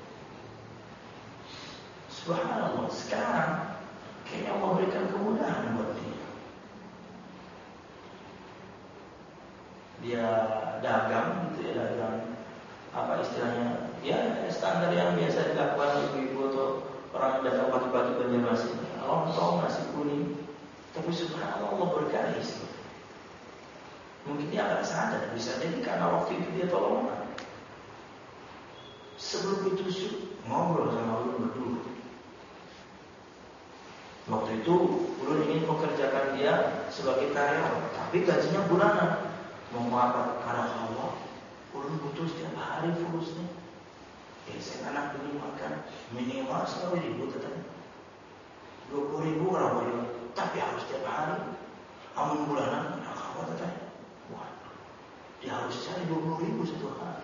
Subhanallah. Sekarang kayaknya Allah berikan kemudahan buat dia. Dia dagang gitu ya, dagang apa istilahnya, ya standar yang biasa dilakukan ibu-ibu atau orang dagang pagi-pagi Banjarmasin, lontong, nasi kuning. Tapi subhanallah Allah berkahi. Mungkin dia agak sadar, bisa jadi karena waktu itu dia tolongan. Sebelum itu ngobrol sama ulun berdua. Waktu itu ulun ingin mengerjakan dia sebagai karyawan, tapi gajinya bulanan. Mau apa? Karena Allah, ulun butuh setiap hari fulusnya. Ya saya anak beli makan minimal sepuluh ribu tetap, dua puluh ribu kalau boleh. Tapi harus setiap hari. Amun bulanan, karena Allah tetap. Wah, dia harus cari dua puluh ribu satu hari.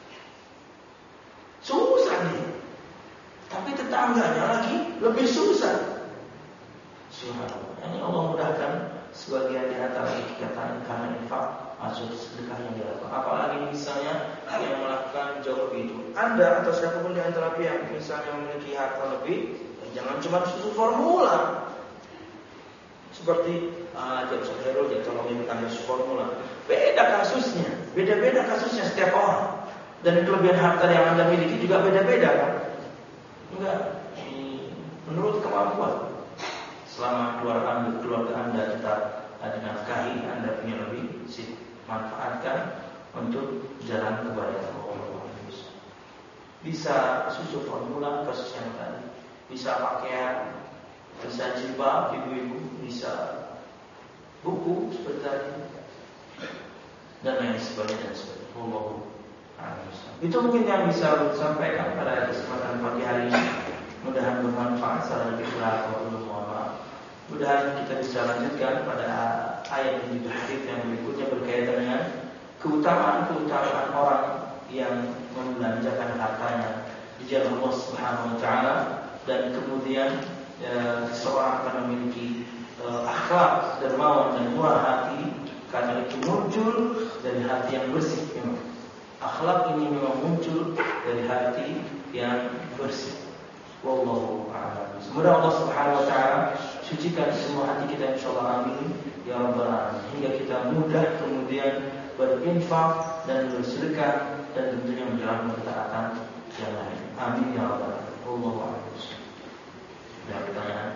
Susah nih. Tapi tetangganya lagi lebih susah. Subhanallah. Ini Allah mudahkan sebagian di antara kita karena infak masuk sedekah yang dilakukan. Apalagi misalnya yang melakukan jauh lebih itu. Anda atau siapapun di antara pihak misalnya memiliki harta lebih, jangan cuma susu formula. Seperti ah, jatuh saudara, jatuh tolongin tanda susu formula. Beda kasusnya, beda-beda kasusnya setiap orang. Dan kelebihan harta yang Anda miliki juga beda-beda kan? Enggak, menurut kemampuan. Selama keluarga, keluarga Anda tetap dinafkahi, Anda punya lebih, manfaatkan untuk jalan kepada Allah. Bisa susu formula kasus yang tadi, bisa pakaian, bisa jilbab ibu-ibu, bisa buku seperti tadi, dan lain sebagainya dan sebagainya. Allah. Itu mungkin yang bisa disampaikan pada kesempatan pagi hari ini. Mudah-mudahan bermanfaat. Salah lebih kurang mohon maaf. Mudah-mudahan kita bisa lanjutkan pada ayat yang juga hadis yang berikutnya berkaitan dengan keutamaan-keutamaan orang yang membelanjakan hartanya di jalan Allah Subhanahu wa taala, dan kemudian e, seseorang akan memiliki e, akhlak dermawan dan murah hati karena itu muncul dari hati yang bersih. Memang akhlak ini memang muncul dari hati yang bersih. Wallahu a'lam. Semoga Allah Subhanahu wa taala sucikan semua hati kita, insyaallah, amin ya rabbal alamin, hingga kita mudah kemudian berinfak dan bersedekah dan tentunya menjalankan ketaatan yang lain. Amin ya rabbal alamin. Wallahu a'lam. Ada pertanyaan?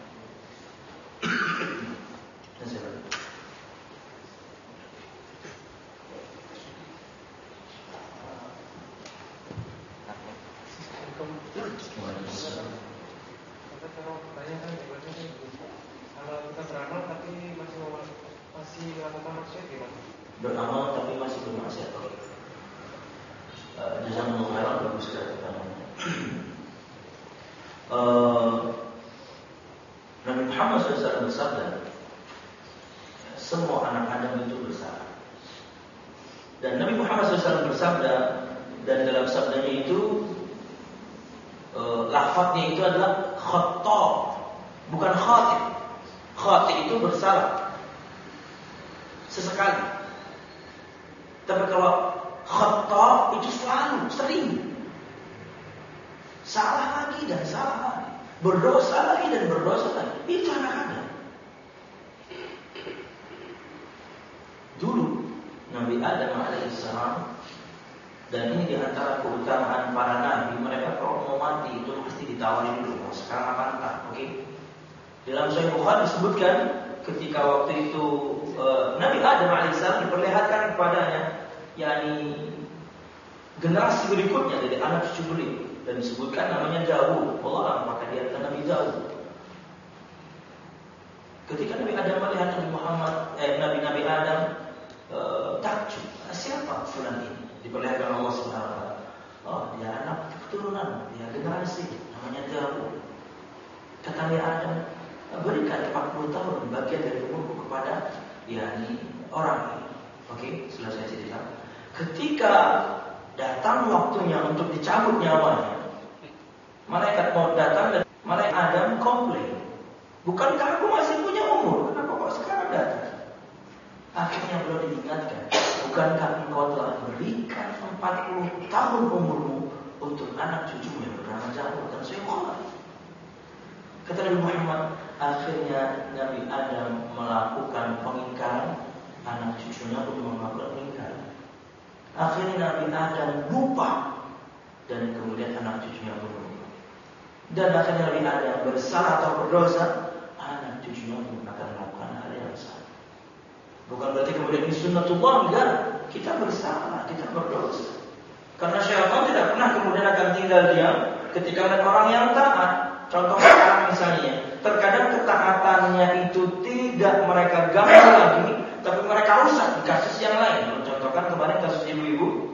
Kalau kita beramal tapi masih masih melakukan maksiat gimana? Beramal tapi masih bermaksiat. Jazakumullah khairan, bagus sekali pertanyaannya. Nabi Muhammad shallallahu alaihi wasallam bersabda, semua anak Adam itu bersalah. Dan Nabi Muhammad shallallahu alaihi wasallam bersabda, dan dalam sabdanya itu Uh, lafadznya itu adalah khata', bukan khati'. Khati' itu bersalah sesekali. Tapi kalau khata' itu selalu, sering. Salah lagi dan salah lagi, berdosa lagi dan berdosa lagi. Itu anak Adam. Dulu Nabi Adam alaihissalam, dan ini diantara keutamaan para nabi, mereka kalau mau mati itu pasti ditawari dulu, mau sekarang apa entah. Oke. Okay? Dalam Sahih Bukhari disebutkan ketika waktu itu e, Nabi Adam alaihissalam diperlihatkan kepadanya, yakni generasi berikutnya dari anak cucu beliau, dan disebutkan namanya Daud. Allah apakah dia adalah Nabi Daud. Ketika Nabi Adam melihat Nabi Muhammad, eh, Nabi-Nabi Adam e, takjub, siapa fulan ini? Diperlihatkan Allah Subhanahu wa taala. keturunan, ya generasi namanya Daud. Kata Nabi Adam, berikan empat puluh tahun bagian dari umurku kepada yakni orang ini. Oke, selesai cerita. Ketika datang waktunya untuk dicabut nyawanya, malaikat mau datang dan malaikat Adam komplain. Bukankah aku masih punya umur? Kenapa kok sekarang datang? Akhirnya beliau diingatkan, bukankah engkau telah berikan empat puluh tahun umurmu untuk anak cucumu yang bernama Daud dan Sulaiman? Kata Nabi Muhammad, akhirnya Nabi Adam melakukan pengingkaran, anak cucunya pun melakukan pengingkaran. Akhirnya Nabi Adam lupa dan kemudian anak cucunya pun lupa. Dan akhirnya Nabi Adam bersalah atau berdosa, anak cucunya pun akan melakukan hal yang sama. Bukan berarti kemudian ini sunnatullah, enggak. Kita bersalah, kita berdosa. Karena syaitan tidak pernah kemudian akan tinggal diam ketika melihat orang yang taat. Contoh sekarang misalnya, terkadang ketaatannya itu tidak mereka gambar lagi, tapi mereka rusak di kasus yang lain. Contohkan kemarin kasus ibu-ibu.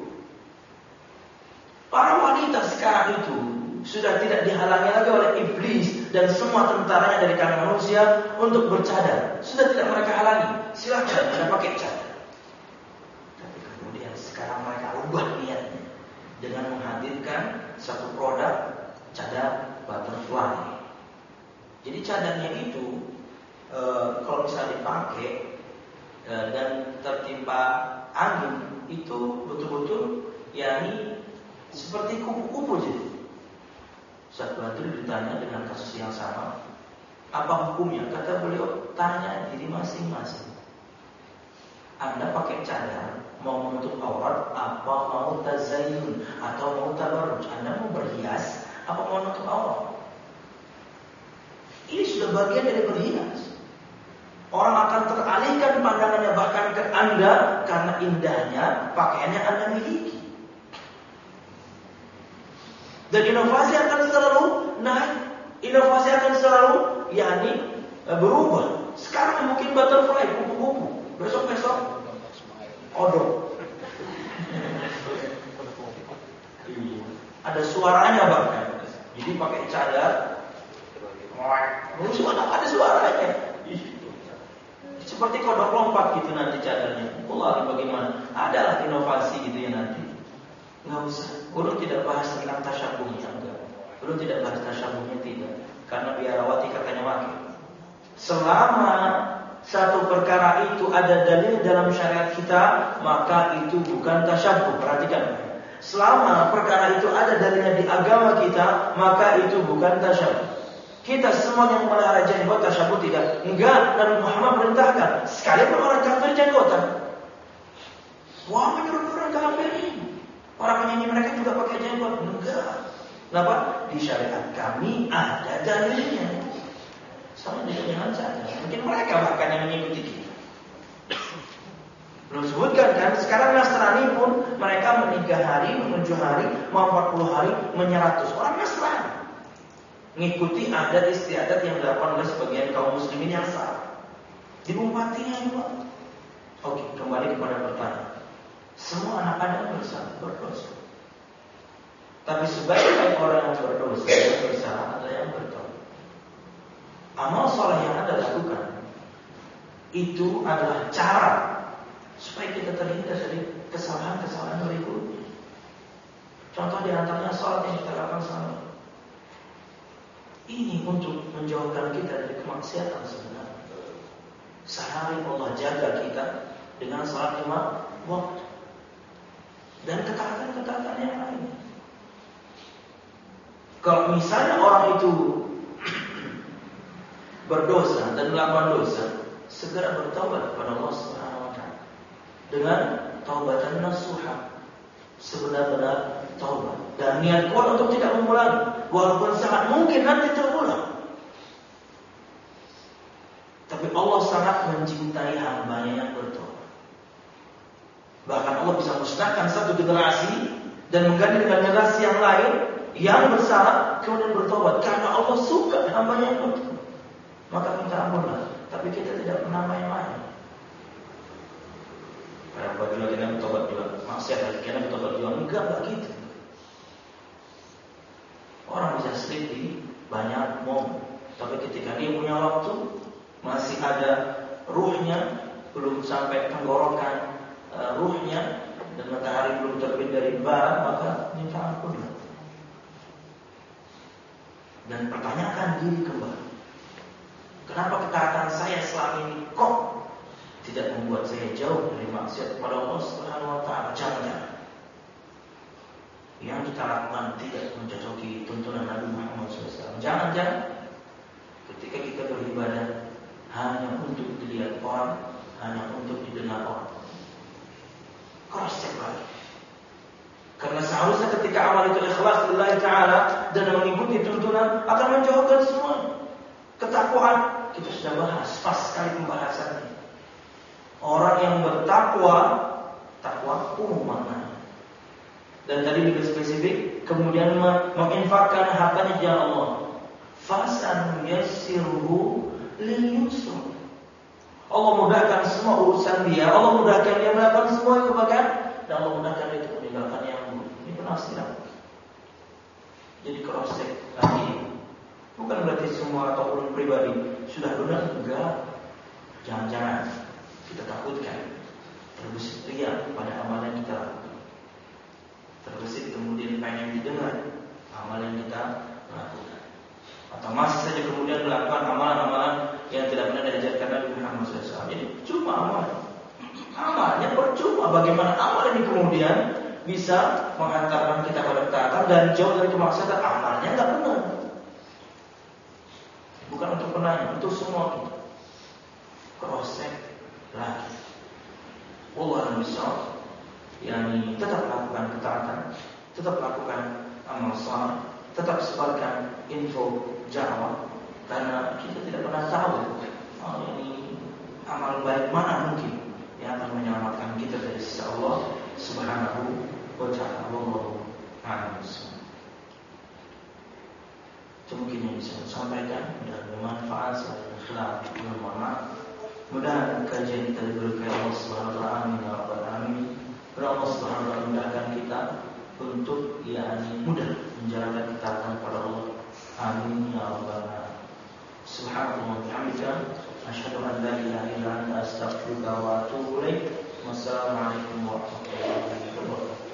Para wanita sekarang itu sudah tidak dihalangi lagi oleh iblis dan semua tentaranya dari kalangan manusia untuk bercadar. Sudah tidak mereka halangi. Silakan Anda pakai cadar. Tapi kemudian sekarang mereka ubah niatnya dengan menghadirkan satu produk cadar butterfly. Jadi cadarnya itu e, kalau misalnya dipakai e, dan tertimpa angin itu betul-betul yakni seperti kupu-kupu jadi. Saat Badri ditanya dengan kasus yang sama, apa hukumnya? Kata beliau, tanya diri masing-masing. Anda pakai cadar mau menutup aurat, apa mau tazayyun atau mau tabarruj? Anda mau berhias apa mau menutup aurat? Ini sudah bagian dari berhias. Orang akan teralihkan pandangannya bahkan ke Anda karena indahnya pakaian yang Anda miliki. Dan inovasi akan selalu naik, inovasi akan selalu yakni berubah. Sekarang mungkin butterfly, kupu-kupu, besok-besok odong. Ada suaranya bahkan. Jadi pakai cadar, ada suaranya. Seperti kodok lompat gitu nanti cadarnya. Allah bagaimana? Adalah inovasi gitu ya nanti. Nggak usah. Belum tidak bahas tentang tasyabuhnya, enggak. Belum tidak bahas tasyabuhnya, tidak. Karena biarawati katanya wakil. Selama satu perkara itu ada dalil dalam syariat kita, maka itu bukan tasyabuh. Perhatikan. Selama perkara itu ada dalilnya di agama kita, maka itu bukan tasyabuh. Kita semua yang memelihara jenggot tasyabuh tidak. Enggak. Nabi Muhammad perintahkan. Sekalipun orang kafir jenggotan. Wah, menyuruh orang kafir ini. Para penyanyi mereka juga pakai jenggot. Enggak. Kenapa? Di syariat kami ada dalilnya. Sama juga dengan saya. Mungkin mereka bahkan yang mengikuti kita. Belum sebutkan kan? Sekarang Nasrani pun mereka meniga hari, menuju hari, mau empat puluh hari, menyeratus. Orang Nasrani mengikuti adat istiadat yang dilakukan oleh sebagian kaum muslimin yang salah. Diumpatinya juga. Oke, kembali kepada pertanyaan. Semua anak Adam bersalah, berdosa. Tapi sebaik-baik orang yang berdosa, yang bersalah adalah yang bertobat. Amal soleh yang Anda lakukan itu adalah cara supaya kita terhindar dari kesalahan-kesalahan berikutnya. Contoh di antaranya salat yang kita lakukan selama ini untuk menjauhkan kita dari kemaksiatan sebenarnya. Sehari Allah jaga kita dengan salat lima waktu. Dan ketaatan-ketaatan yang lain. Kalau misalnya orang itu berdosa dan melakukan dosa, segera bertaubat kepada Allah Subhanahu wa taala dengan taubatan nasuha, sebenar-benar taubat dan niat kuat untuk tidak mengulangi, walaupun sangat mungkin nanti terulang. Tapi Allah sangat mencintai hambanya yang bertobat. Bahkan Allah bisa musnahkan satu generasi dan mengganti dengan generasi yang lain yang bersalah kemudian bertobat karena Allah suka hambanya yang bertobat. Maka minta ampunlah. Tapi kita tidak pernah main-main. Karena bagi lagi yang bertobat juga maksiat lagi, kita bertobat juga enggak enggak gitu. masjid di banyak mom. Tapi ketika dia punya waktu, masih ada ruhnya, belum sampai tenggorokan uh, ruhnya, dan matahari belum terbit dari barat, maka minta ampunlah. Dan pertanyakan diri kembali, kenapa ketaatan saya selama ini kok tidak membuat saya jauh dari maksiat kepada Allah Subhanahu wa taala? Jangan-jangan yang kita lakukan tidak mencocoki tuntunan Nabi Muhammad shallallahu alaihi wasallam. Jangan-jangan ketika kita beribadah hanya untuk dilihat orang, hanya untuk didengar orang. Cross check lagi. Karena seharusnya ketika amal itu ikhlas lillahi ta'ala dan mengikuti tuntunan, akan menjauhkan semua. Ketakwaan kita sudah bahas, pas sekali pembahasannya. Orang yang bertakwa, takwa umum maknanya. Dan tadi juga spesifik, kemudian menginfakkan hartanya di jalan Allah. Fasan yassiruhu lil yusra. Allah mudahkan semua urusan dia, Allah mudahkan dia melakukan semua kebaikan, dan Allah mudahkan dia untuk meninggalkan yang buruk. Ini penafsiran. Jadi cross check lagi. Bukan berarti semua atau ulun pribadi sudah benar, enggak. Jangan-jangan kita takutkan terbesit ria pada amalan kita lakukan. Terbesit kemudian pengen didengar amal yang kita lakukan, atau masih saja kemudian melakukan amalan-amalan yang tidak benar diajarkan Nabi Muhammad shallallahu alaihi wasallam. Jadi cuma amal, amalnya percuma. Bagaimana amal ini kemudian bisa menghantarkan kita pada ketaatan dan jauh dari kemaksiatan? Amalnya tidak benar. Bukan untuk penanya, untuk semua kita. Cross check lagi. Wallahu a'lam. Yani tetap lakukan ketaatan, tetap lakukan amal saleh, tetap sebarkan info dakwah, karena kita tidak pernah tahu oh, ini amal baik mana mungkin yang akan menyelamatkan kita dari sisi Allah Subhanahu wa ta'ala. Wallahu a'lam. Itu mungkin yang bisa saya sampaikan, dan bermanfaat. Saya ikhlas mohon maaf. Mudah-mudahan kajian kita diberikan Allah Subhanahu wa ta'ala. Amin ya rabbal alamin. Allah Subhanahu wa ta'ala mudahkan kita untuk yakni mudah menjalankan ketaatan kepada Allah. Amin ya rabbal alamin. Subhanallah wa bihamdika asyhadu an la ilaha illa anta astaghfiruka wa atubu ilaik. Wassalamualaikum warahmatullahi wabarakatuh.